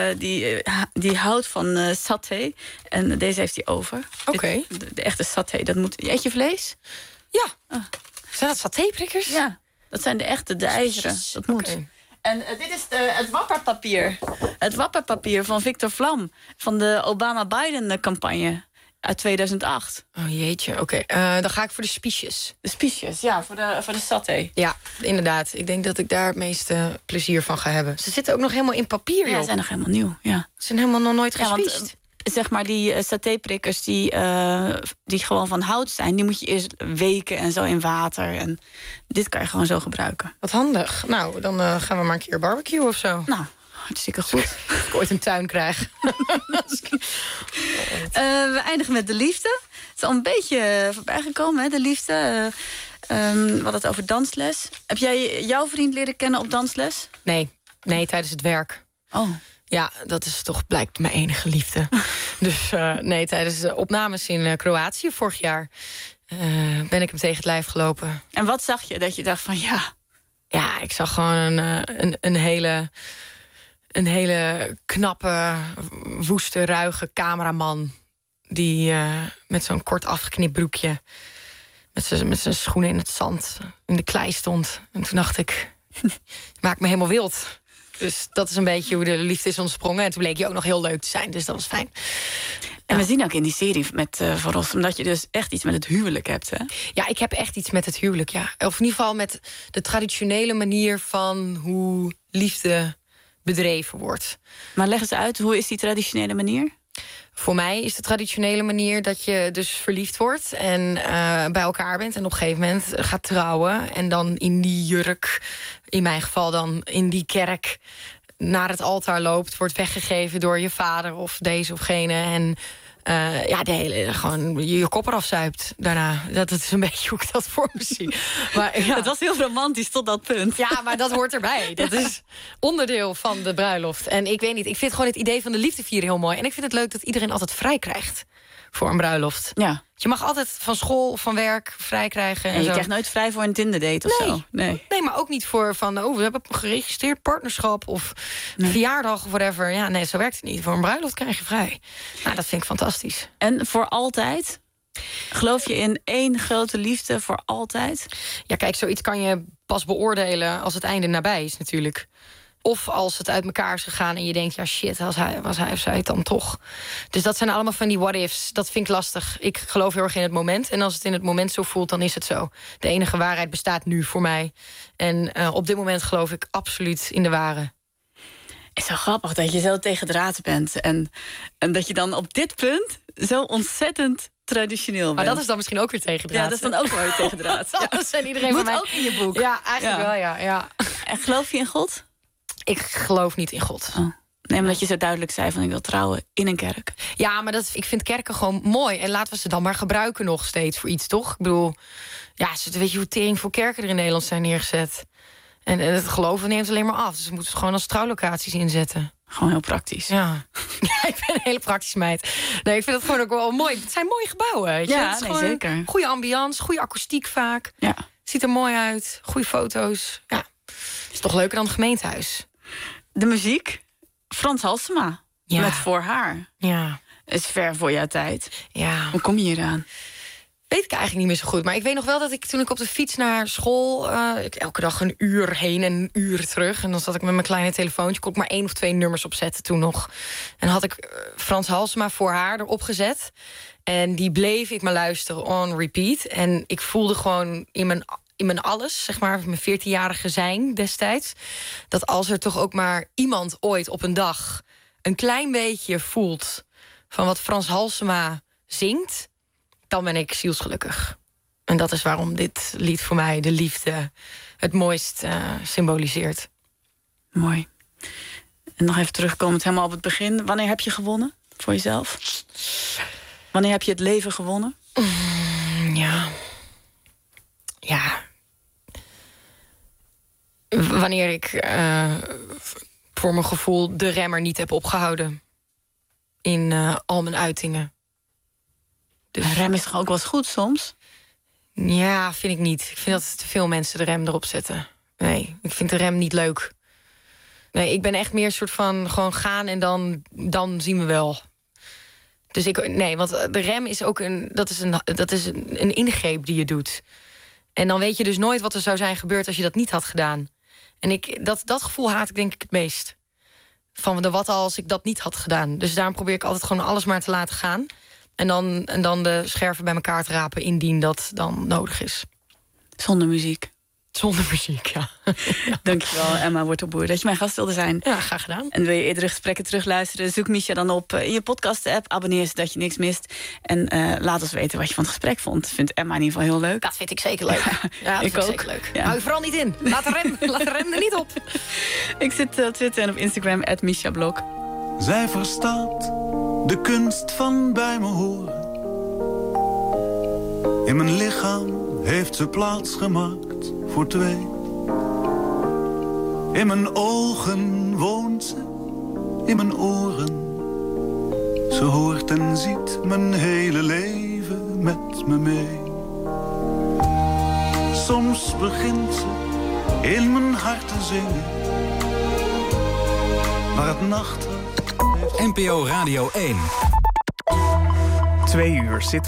die houdt van saté. En deze heeft hij over. Oké. De echte saté, dat moet... Eet je vlees? Ja. Oh. Zijn dat satéprikkers? Ja, dat zijn de ijzeren. Dat moet. Okay. En dit is het wapperpapier. Het wapperpapier van Victor Vlam. Van de Obama-Biden-campagne uit 2008. Oh jeetje, oké. Dan ga ik voor de spiesjes. De spiesjes, ja, voor de saté. Ja, inderdaad. Ik denk dat ik daar het meeste plezier van ga hebben. Ze zitten ook nog helemaal in papier, joh. Ja, ze zijn nog helemaal nieuw, ja. Ze zijn helemaal nog nooit gespiesd. Want, zeg maar, die satéprikkers die gewoon van hout zijn... die moet je eerst weken en zo in water. En dit kan je gewoon zo gebruiken. Wat handig. Nou, dan gaan we maar een keer barbecue of zo. Nou, hartstikke goed. Als ik ooit een tuin krijg. We eindigen met de liefde. Het is al een beetje voorbij gekomen, hè, de liefde. We hadden het over dansles. Heb jij jouw vriend leren kennen op dansles? Nee, tijdens het werk. Oh. Ja, dat is toch blijkt mijn enige liefde. Dus nee, tijdens de opnames in Kroatië vorig jaar... ben ik hem tegen het lijf gelopen. En wat zag je dat je dacht van ja... Ja, ik zag gewoon een hele knappe, woeste, ruige cameraman... die met zo'n kort afgeknipt broekje... met zijn schoenen in het zand, in de klei stond. En toen dacht ik, maakt me helemaal wild. Dus dat is een beetje hoe de liefde is ontsprongen. En toen bleek je ook nog heel leuk te zijn, dus dat was fijn. En we zien ook in die serie met Van Rossum... omdat je dus echt iets met het huwelijk hebt, hè? Ja, ik heb echt iets met het huwelijk, ja. Of in ieder geval met de traditionele manier van hoe liefde bedreven wordt. Maar leg eens uit, hoe is die traditionele manier? Voor mij is de traditionele manier dat je dus verliefd wordt... en bij elkaar bent en op een gegeven moment gaat trouwen... en dan in die jurk, in mijn geval dan in die kerk... naar het altaar loopt, wordt weggegeven door je vader... of deze of gene en gewoon je kop eraf zuipt daarna. Dat is een beetje hoe ik dat voor me zie. Maar, ja. Het was heel romantisch tot dat punt. Ja, maar dat hoort erbij. Dat is onderdeel van de bruiloft. En ik weet niet, ik vind gewoon het idee van de liefde vieren heel mooi. En ik vind het leuk dat iedereen altijd vrij krijgt voor een bruiloft. Ja. Je mag altijd van school, van werk vrij krijgen. En je krijgt nooit vrij voor een Tinder-date of zo. Nee, maar ook niet voor van... we hebben een geregistreerd partnerschap of verjaardag of whatever. Ja, nee, zo werkt het niet. Voor een bruiloft krijg je vrij. Nou, dat vind ik fantastisch. En voor altijd? Geloof je in één grote liefde voor altijd? Ja, kijk, zoiets kan je pas beoordelen als het einde nabij is natuurlijk. Of als het uit elkaar is gegaan en je denkt... ja, shit, was hij of zij het dan toch? Dus dat zijn allemaal van die what-ifs. Dat vind ik lastig. Ik geloof heel erg in het moment. En als het in het moment zo voelt, dan is het zo. De enige waarheid bestaat nu voor mij. En op dit moment geloof ik absoluut in de ware. Het is zo grappig dat je zo tegendraads bent. En dat je dan op dit punt zo ontzettend traditioneel bent. Maar dat is dan misschien ook weer tegendraads. Ja, dat is dan ook wel weer tegendraads. Dat zijn iedereen moet van mij. Ook in je boek. Ja, eigenlijk wel, ja. En geloof je in God? Ik geloof niet in God. Oh. Nee, omdat je zo duidelijk zei van ik wil trouwen in een kerk. Ja, maar ik vind kerken gewoon mooi. En laten we ze dan maar gebruiken nog steeds voor iets, toch? Ik bedoel, ja, weet je hoe tering voor kerken er in Nederland zijn neergezet? En het geloven neemt alleen maar af. Dus we moeten het gewoon als trouwlocaties inzetten. Gewoon heel praktisch. Ja. Ik ben een hele praktische meid. Nee, ik vind het gewoon ook wel mooi. Het zijn mooie gebouwen, weet je? Ja, het is nee, zeker. Goede ambiance, goede akoestiek vaak. Ja. Ziet er mooi uit, goede foto's. Ja, is toch leuker dan het gemeentehuis. De muziek, Frans Halsema, met Voor Haar. Ja. Is ver voor jouw tijd. Ja. Hoe kom je hier aan? Weet ik eigenlijk niet meer zo goed. Maar ik weet nog wel dat ik toen ik op de fiets naar school... elke dag een uur heen en een uur terug. En dan zat ik met mijn kleine telefoontje. Kon ik maar 1 of 2 nummers opzetten toen nog. En had ik Frans Halsema Voor Haar erop gezet. En die bleef ik maar luisteren on repeat. En ik voelde gewoon in mijn alles, zeg maar, mijn 14-jarige zijn destijds... dat als er toch ook maar iemand ooit op een dag... een klein beetje voelt van wat Frans Halsema zingt... dan ben ik zielsgelukkig. En dat is waarom dit lied voor mij de liefde het mooist symboliseert. Mooi. En nog even terugkomend helemaal op het begin. Wanneer heb je gewonnen voor jezelf? Wanneer heb je het leven gewonnen? Ja. Wanneer ik voor mijn gevoel de remmer niet heb opgehouden. In al mijn uitingen. Dus een rem is toch ook wel eens goed soms? Ja, vind ik niet. Ik vind dat te veel mensen de rem erop zetten. Nee, ik vind de rem niet leuk. Nee, ik ben echt meer een soort van gewoon gaan en dan zien we wel. Dus want de rem is ook dat is een ingreep die je doet. En dan weet je dus nooit wat er zou zijn gebeurd als je dat niet had gedaan. En dat gevoel haat ik denk ik het meest. Van de wat als ik dat niet had gedaan. Dus daarom probeer ik altijd gewoon alles maar te laten gaan. En dan de scherven bij elkaar te rapen indien dat dan nodig is. Zonder muziek. Zonder muziek, ja. Dankjewel, Emma Wortelboer, dat je mijn gast wilde zijn. Ja, graag gedaan. En wil je eerdere gesprekken terugluisteren, zoek Misha dan op in je podcast-app. Abonneer zodat je niks mist. En laat ons weten wat je van het gesprek vond. Vindt Emma in ieder geval heel leuk. Dat vind ik zeker leuk. Ja, dat ik vind ook. Zeker leuk. Ja. Hou je vooral niet in. Laat de rem er niet op. Ik zit op Twitter en op Instagram @MishaBlog. Zij verstaat de kunst van bij me horen. In mijn lichaam heeft ze plaats gemaakt voor twee. In mijn ogen woont ze, in mijn oren. Ze hoort en ziet mijn hele leven met me mee. Soms begint ze in mijn hart te zingen. Maar het nacht NPO Radio 1. 2 uur zit